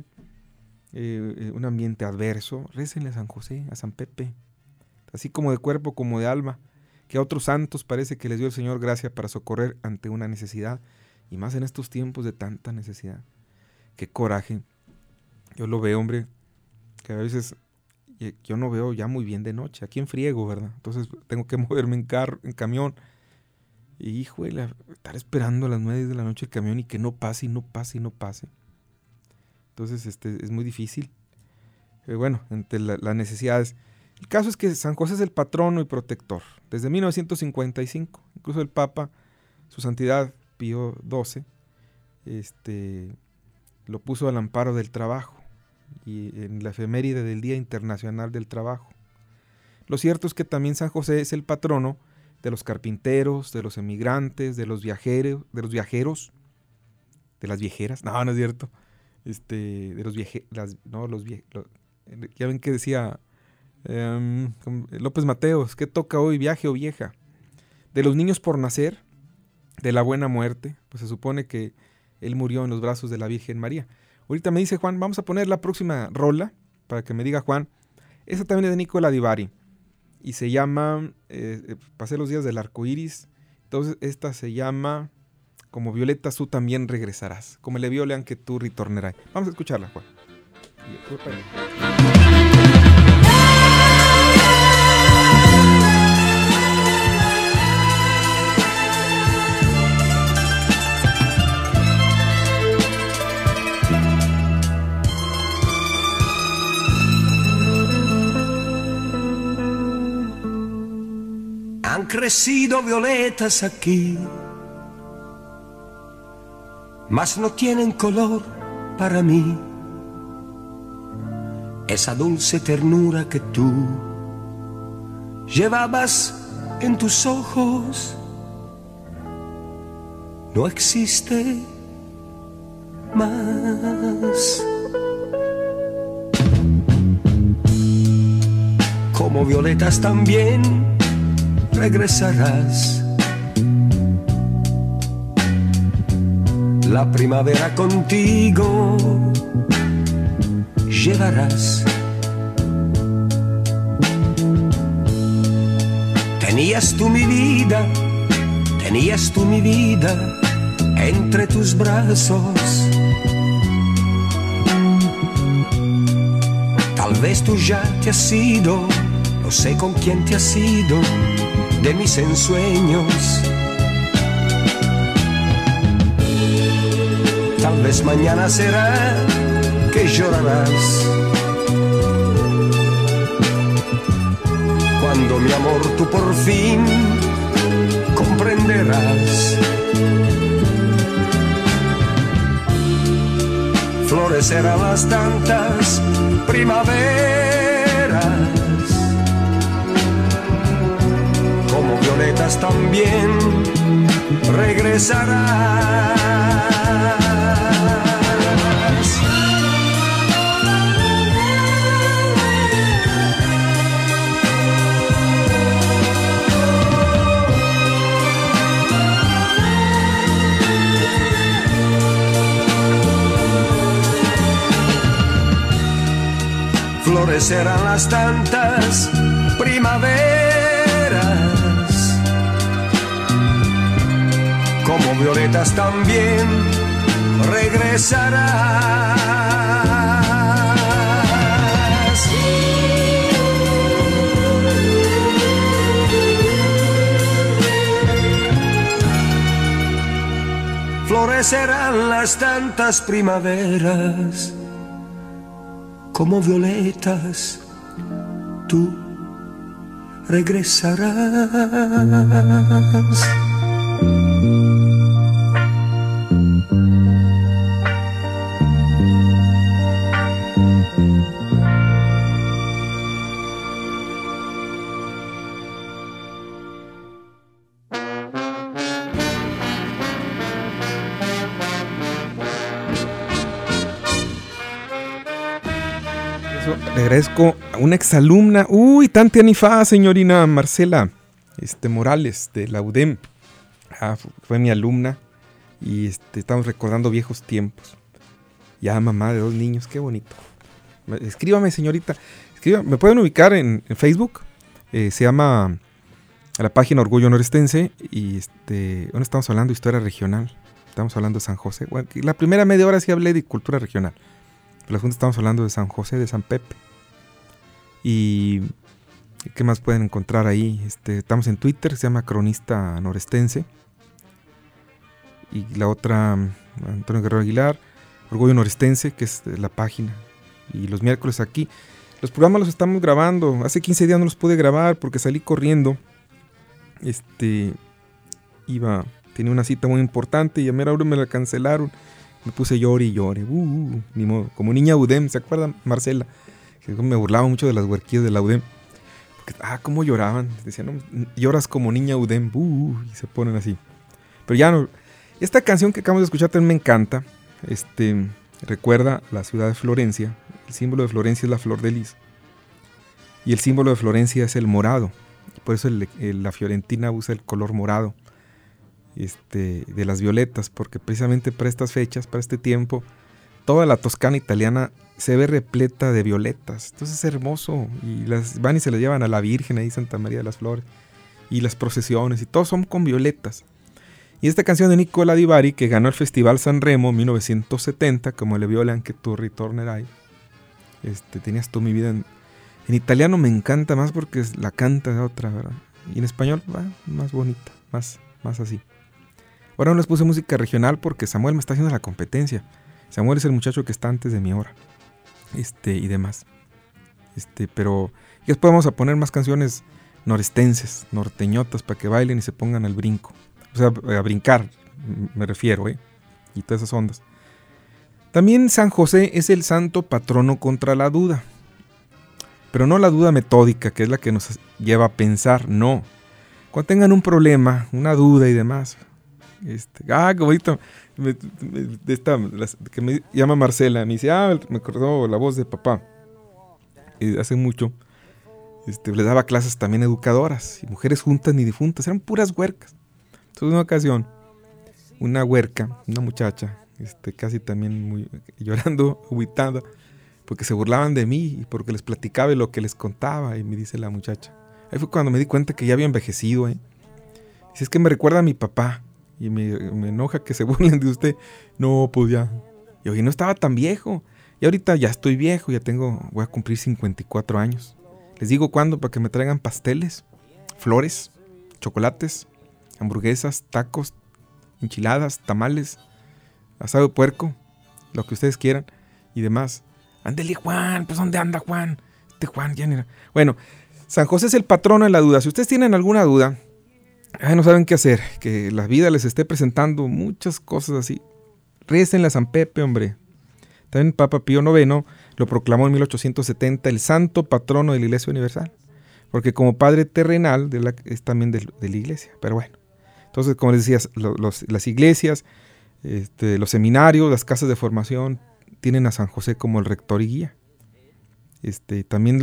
un ambiente adverso, récenle a San José, a San Pepe, así como de cuerpo como de alma, que a otros santos parece que les dio el Señor gracia para socorrer ante una necesidad, y más en estos tiempos de tanta necesidad. Qué coraje. Yo lo veo, hombre, que a veces yo no veo ya muy bien de noche, aquí en friego, ¿verdad? Entonces tengo que moverme en camión. Y híjole, estar esperando a las 9 de la noche el camión y que no pase, y no pase, y no pase. Entonces es muy difícil. Bueno, entre las necesidades. El caso es que San José es el patrono y protector. Desde 1955, incluso el Papa, su Santidad Pío XII, lo puso al amparo del trabajo y en la efeméride del Día Internacional del Trabajo. Lo cierto es que también San José es el patrono de los carpinteros, de los emigrantes, de los viajeros, de las viejeras, no es cierto, de los ya ven que decía López Mateos, ¿qué toca hoy, viaje o vieja? De los niños por nacer, de la buena muerte, pues se supone que él murió en los brazos de la Virgen María. Ahorita me dice Juan, vamos a poner la próxima rola, para que me diga Juan, esa también es de Nicola Di Bari, y se llama Pasé los días del arco iris. Entonces esta se llama Como violeta tú también regresarás, como le violean que tú ritornerai. Vamos a escucharla, Juan. Han crecido violetas aquí, mas no tienen color para mí. Esa dulce ternura que tú llevabas en tus ojos no existe más. Como violetas también regresarás. La primavera contigo llevarás. Tenías tú mi vida entre tus brazos. Tal vez tú ya te has ido, no sé con quién te has ido de mis ensueños. Tal vez mañana será que llorarás. Cuando mi amor tú por fin comprenderás. Florecerán las tantas primaveras, como violetas también regresarás. Florecerán las tantas primaveras, como violetas también regresarás. Florecerán las tantas primaveras, como violetas, tú regresarás. Le agradezco a una exalumna, Tante Anifá, señorina Marcela Morales, de la UDEM. Fue mi alumna y estamos recordando viejos tiempos. Ya mamá de 2 niños, qué bonito. Escríbame, señorita. Me pueden ubicar en Facebook. Se llama la página Orgullo Norestense. Y bueno, estamos hablando de historia regional. Estamos hablando de San José. Bueno, la primera media hora sí hablé de cultura regional. Pero la junta estamos hablando de San José, de San Pepe. Y ¿qué más pueden encontrar ahí? Estamos en Twitter, se llama Cronista Norestense. Y la otra, Antonio Guerrero Aguilar, Orgullo Norestense, que es la página. Y los miércoles aquí. Los programas los estamos grabando. Hace 15 días no los pude grabar porque salí corriendo. Tenía una cita muy importante y a mera hora me la cancelaron. Me puse llore y llore. Ni modo. Como niña UDEM, ¿se acuerdan, Marcela? Que me burlaba mucho de las huerquillas de la UDEM. Porque, cómo lloraban. Decían, no, lloras como niña UDEM. Y se ponen así. Pero ya no. Esta canción que acabamos de escuchar también me encanta. Recuerda la ciudad de Florencia. El símbolo de Florencia es la flor de lis. Y el símbolo de Florencia es el morado. Por eso la fiorentina usa el color morado. De las violetas, porque precisamente para estas fechas, para este tiempo, toda la Toscana italiana se ve repleta de violetas. Entonces es hermoso, y van y se las llevan a la Virgen ahí, Santa María de las Flores, y las procesiones, y todos son con violetas. Y esta canción de Nicola Di Bari, que ganó el Festival San Remo en 1970, como le violan que tu ritornerai, tenías tú mi vida en italiano, me encanta más porque la canta de otra, ¿verdad? Y en español va más bonita, más así. Ahora no les puse música regional porque Samuel me está haciendo la competencia. Samuel es el muchacho que está antes de mi hora. Y demás. Pero después vamos a poner más canciones norestenses, norteñotas, para que bailen y se pongan al brinco. O sea, a brincar, me refiero, y todas esas ondas. También San José es el santo patrono contra la duda. Pero no la duda metódica, que es la que nos lleva a pensar, no. Cuando tengan un problema, una duda y demás. Qué bonito. Que me llama Marcela, me dice, me acordó la voz de papá. Hace mucho le daba clases también educadoras, y mujeres juntas ni difuntas, eran puras huercas. Entonces, una ocasión, una huerca, una muchacha, casi también muy llorando, aguitada, porque se burlaban de mí y porque les platicaba y lo que les contaba, y me dice la muchacha. Ahí fue cuando me di cuenta que ya había envejecido. Dice, es que me recuerda a mi papá. Y me enoja que se burlen de usted. No, pues ya. Y hoy no estaba tan viejo. Y ahorita ya estoy viejo. Voy a cumplir 54 años. Les digo cuándo para que me traigan pasteles, flores, chocolates, hamburguesas, tacos, enchiladas, tamales, asado de puerco, lo que ustedes quieran y demás. Ándele, Juan, pues ¿dónde anda Juan? Juan ya era. Bueno, San José es el patrono de la duda. Si ustedes tienen alguna duda, no saben qué hacer, que la vida les esté presentando muchas cosas así, récenle a San Pepe, hombre. También Papa Pío IX lo proclamó en 1870 el santo patrono de la Iglesia Universal, porque como padre terrenal es también de la Iglesia. Pero bueno, entonces, como les decía, las iglesias, los seminarios, las casas de formación tienen a San José como el rector y guía. También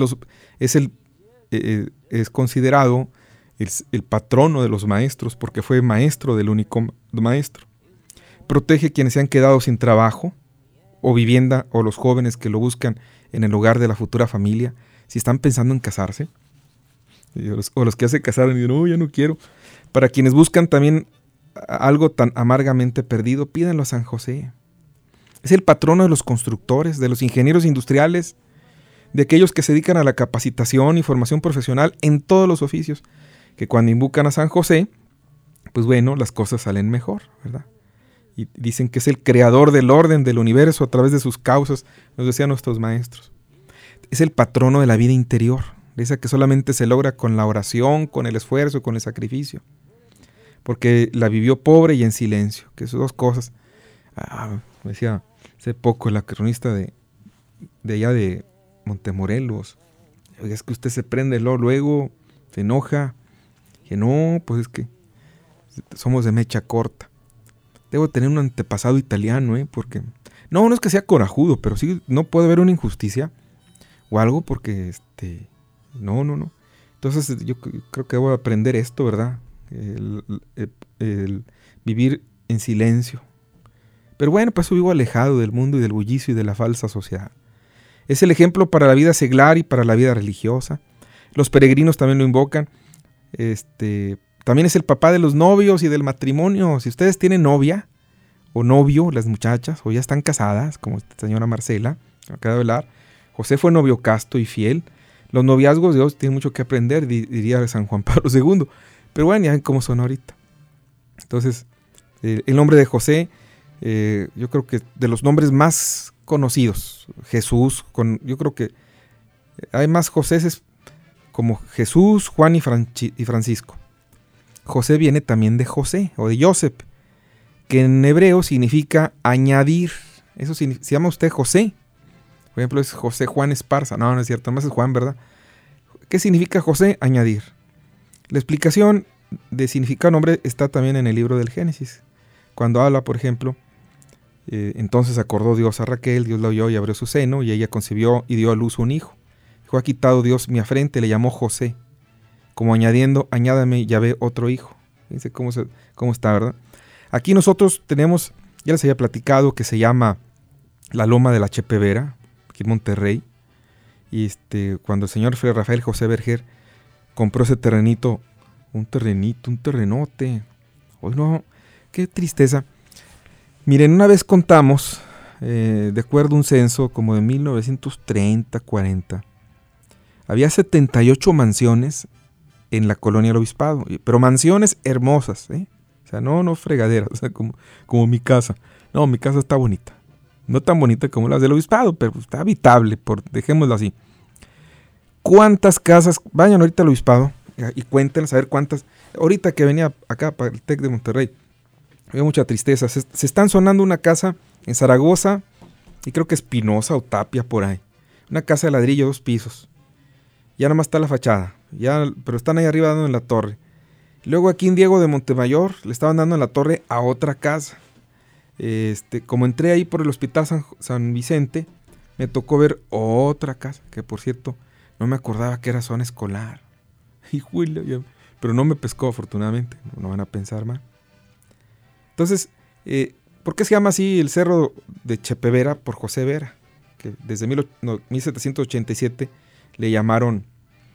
es considerado el patrono de los maestros, porque fue maestro del único maestro. Protege a quienes se han quedado sin trabajo o vivienda, o los jóvenes que lo buscan en el hogar de la futura familia, si están pensando en casarse, o los que ya se casaron y dicen, no, ya no quiero. Para quienes buscan también algo tan amargamente perdido, pídanlo a San José. Es el patrono de los constructores, de los ingenieros industriales, de aquellos que se dedican a la capacitación y formación profesional en todos los oficios, que cuando invocan a San José, pues bueno, las cosas salen mejor, ¿verdad? Y dicen que es el creador del orden del universo a través de sus causas, nos decían nuestros maestros. Es el patrono de la vida interior, de esa que solamente se logra con la oración, con el esfuerzo, con el sacrificio, porque la vivió pobre y en silencio, que esas dos cosas. Me decía hace poco la cronista de allá de Montemorelos, es que usted se prende luego, se enoja, que no, pues es que somos de mecha corta. Debo tener un antepasado italiano, porque no es que sea corajudo, pero sí no puede haber una injusticia o algo, porque no. Entonces yo creo que debo aprender esto, ¿verdad? El vivir en silencio. Pero bueno, pues vivo alejado del mundo y del bullicio y de la falsa sociedad. Es el ejemplo para la vida seglar y para la vida religiosa. Los peregrinos también lo invocan. También es el papá de los novios y del matrimonio. Si ustedes tienen novia o novio, las muchachas, o ya están casadas, como esta señora Marcela, que acaba de hablar, José fue novio casto y fiel. Los noviazgos de Dios tienen mucho que aprender, diría San Juan Pablo II. Pero bueno, ya ven cómo son ahorita. Entonces, el nombre de José, yo creo que de los nombres más conocidos, Jesús, yo creo que hay más Joséses como Jesús, Juan y Francisco. José viene también de José o de Joseph, que en hebreo significa añadir. Eso se llama usted José. Por ejemplo, es José Juan Esparza. No es cierto, más es Juan, ¿verdad? ¿Qué significa José? Añadir. La explicación de significado nombre está también en el libro del Génesis. Cuando habla, por ejemplo, entonces acordó Dios a Raquel, Dios la oyó y abrió su seno, y ella concibió y dio a luz un hijo. Dijo, ha quitado Dios mi afrente, le llamó José, como añadiendo, añádame Yahvé otro hijo. Fíjense cómo está, ¿verdad? Aquí nosotros tenemos, ya les había platicado, que se llama la Loma de la Chepe Vera, aquí en Monterrey. Y cuando el señor Fray Rafael José Berger compró ese terrenito, un terrenote. Hoy no, qué tristeza. Miren, una vez contamos, de acuerdo a un censo como de 1930, 40, había 78 mansiones en la colonia del Obispado, pero mansiones hermosas, O sea, no fregaderas, o sea, como mi casa. No, mi casa está bonita. No tan bonita como las del Obispado, pero está habitable, dejémoslo así. ¿Cuántas casas? Vayan ahorita al Obispado y cuéntenles a ver cuántas. Ahorita que venía acá para el TEC de Monterrey, había mucha tristeza. Se están sonando una casa en Zaragoza, y creo que Espinosa o Tapia por ahí. Una casa de ladrillo, 2 pisos. Ya nada más está la fachada, pero están ahí arriba dando en la torre. Luego aquí en Diego de Montemayor le estaban dando en la torre a otra casa. Como entré ahí por el Hospital San Vicente, me tocó ver otra casa, que por cierto no me acordaba que era zona escolar. Pero no me pescó, afortunadamente, no van a pensar mal. Entonces, ¿por qué se llama así el cerro de Chepe Vera? Por José Vera, que desde 1787 le llamaron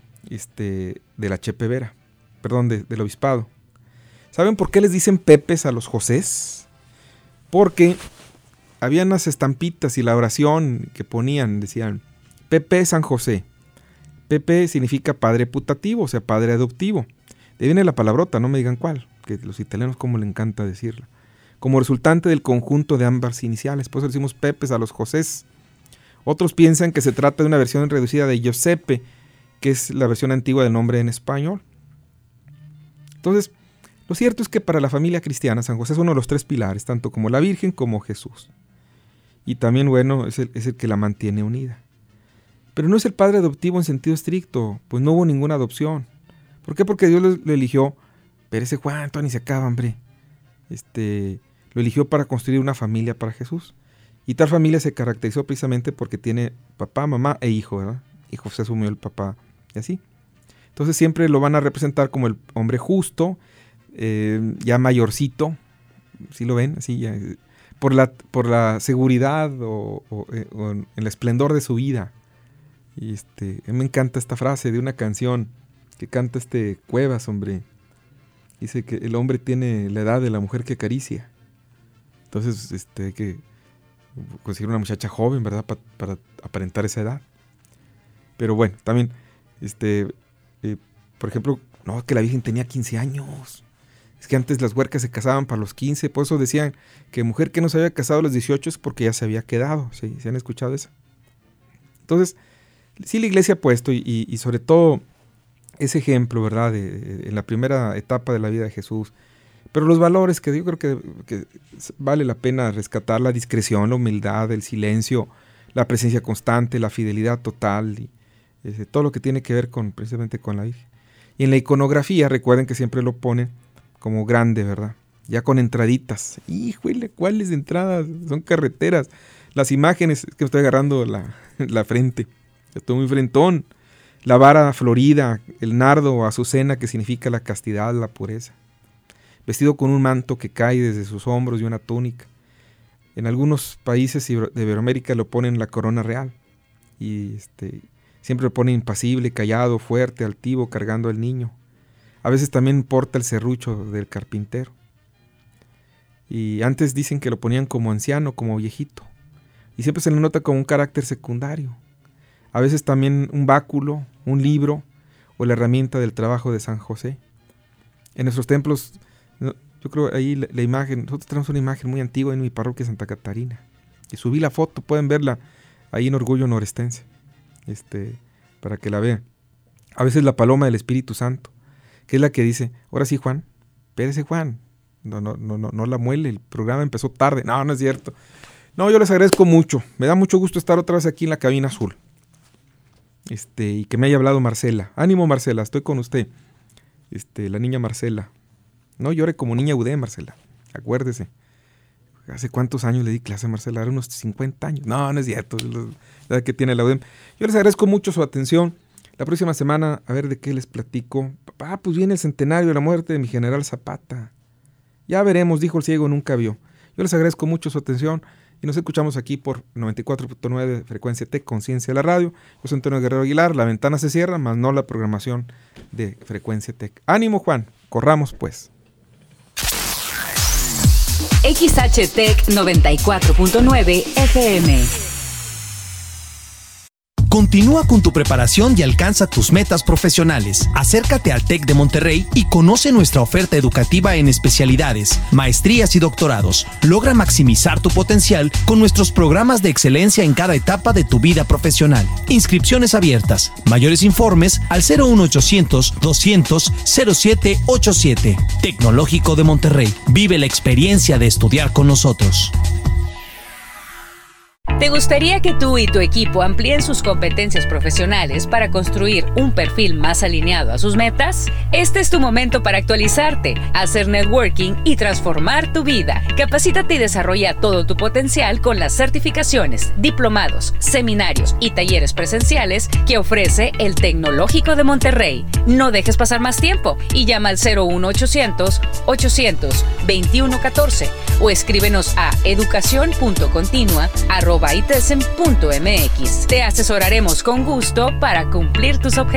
de la Chepe Vera, perdón, del Obispado. ¿Saben por qué les dicen Pepes a los Josés? Porque había unas estampitas y la oración que ponían, decían, Pepe San José. Pepe significa padre putativo, o sea, padre adoptivo. De ahí viene la palabrota, no me digan cuál, que los italianos como le encanta decirla. como resultante del conjunto de ambas iniciales. Por eso decimos Pepes a los Josés. Otros piensan que se trata de una versión reducida de Giuseppe, que es la versión antigua del nombre en español. Entonces, lo cierto es que para la familia cristiana, San José es uno de los tres pilares, tanto como la Virgen como Jesús. Y también, bueno, es el que la mantiene unida. Pero no es el padre adoptivo en sentido estricto, pues no hubo ninguna adopción. ¿Por qué? Porque Dios lo eligió. Pero ese Juan, Tony, se acaba, hombre. Lo eligió para construir una familia para Jesús. Y tal familia se caracterizó precisamente porque tiene papá, mamá e hijo, ¿verdad? Y José asumió el papá y así. Entonces siempre lo van a representar como el hombre justo, ya mayorcito, ¿sí lo ven? Así ya, por la seguridad o en el esplendor de su vida. Y me encanta esta frase de una canción que canta Cuevas, hombre. Dice que el hombre tiene la edad de la mujer que acaricia. Entonces, hay que conseguir una muchacha joven, ¿verdad? Para aparentar esa edad. Pero bueno, también, por ejemplo, no, que la Virgen tenía 15 años. Es que antes las huercas se casaban para los 15, por eso decían que mujer que no se había casado a los 18 es porque ya se había quedado. ¿Sí? ¿Se han escuchado eso? Entonces, sí, la iglesia ha puesto, y sobre todo ese ejemplo, ¿verdad? En la primera etapa de la vida de Jesús. Pero los valores que yo creo que vale la pena rescatar: la discreción, la humildad, el silencio, la presencia constante, la fidelidad total, y todo lo que tiene que ver precisamente con la Virgen. Y en la iconografía, recuerden que siempre lo ponen como grande, ¿verdad? Ya con entraditas. ¡Híjole! ¿Cuáles entradas? Son carreteras. Las imágenes, es que me estoy agarrando la frente. Estoy muy frentón. La vara florida, el nardo o azucena, que significa la castidad, la pureza. Vestido con un manto que cae desde sus hombros y una túnica. En algunos países de Iberoamérica lo ponen la corona real. Y siempre lo ponen impasible, callado, fuerte, altivo, cargando al niño. A veces también porta el serrucho del carpintero. Y antes dicen que lo ponían como anciano, como viejito. Y siempre se le nota como un carácter secundario. A veces también un báculo, un libro o la herramienta del trabajo de San José. En nuestros templos, yo creo ahí la imagen, nosotros tenemos una imagen muy antigua en mi parroquia Santa Catarina. Y subí la foto, pueden verla ahí en Orgullo Norestense, para que la vean. A veces la paloma del Espíritu Santo, que es la que dice: ahora sí, Juan, espérese, Juan, no la muele, el programa empezó tarde. No es cierto. No, yo les agradezco mucho, me da mucho gusto estar otra vez aquí en la cabina azul. Y que me haya hablado Marcela. Ánimo, Marcela, estoy con usted. La niña Marcela. No llore como niña UD, Marcela. Acuérdese. ¿Hace cuántos años le di clase a Marcela? Era unos 50 años. No es cierto. La edad que tiene la UDEM. Yo les agradezco mucho su atención. La próxima semana, a ver de qué les platico. Pues viene el centenario de la muerte de mi general Zapata. Ya veremos, dijo el ciego, nunca vio. Yo les agradezco mucho su atención. Y nos escuchamos aquí por 94.9 de Frecuencia Tech, Conciencia de la Radio. Yo soy Antonio Guerrero Aguilar. La ventana se cierra, más no la programación de Frecuencia Tech. Ánimo, Juan. Corramos, pues. XHTech 94.9 FM. Continúa con tu preparación y alcanza tus metas profesionales. Acércate al TEC de Monterrey y conoce nuestra oferta educativa en especialidades, maestrías y doctorados. Logra maximizar tu potencial con nuestros programas de excelencia en cada etapa de tu vida profesional. Inscripciones abiertas. Mayores informes al 01800 200 0787. Tecnológico de Monterrey. Vive la experiencia de estudiar con nosotros. ¿Te gustaría que tú y tu equipo amplíen sus competencias profesionales para construir un perfil más alineado a sus metas? Este es tu momento para actualizarte, hacer networking y transformar tu vida. Capacítate y desarrolla todo tu potencial con las certificaciones, diplomados, seminarios y talleres presenciales que ofrece el Tecnológico de Monterrey. No dejes pasar más tiempo y llama al 01800 800 2114 o escríbenos a educacion.continua@itesen.mx. Te asesoraremos con gusto para cumplir tus objetivos.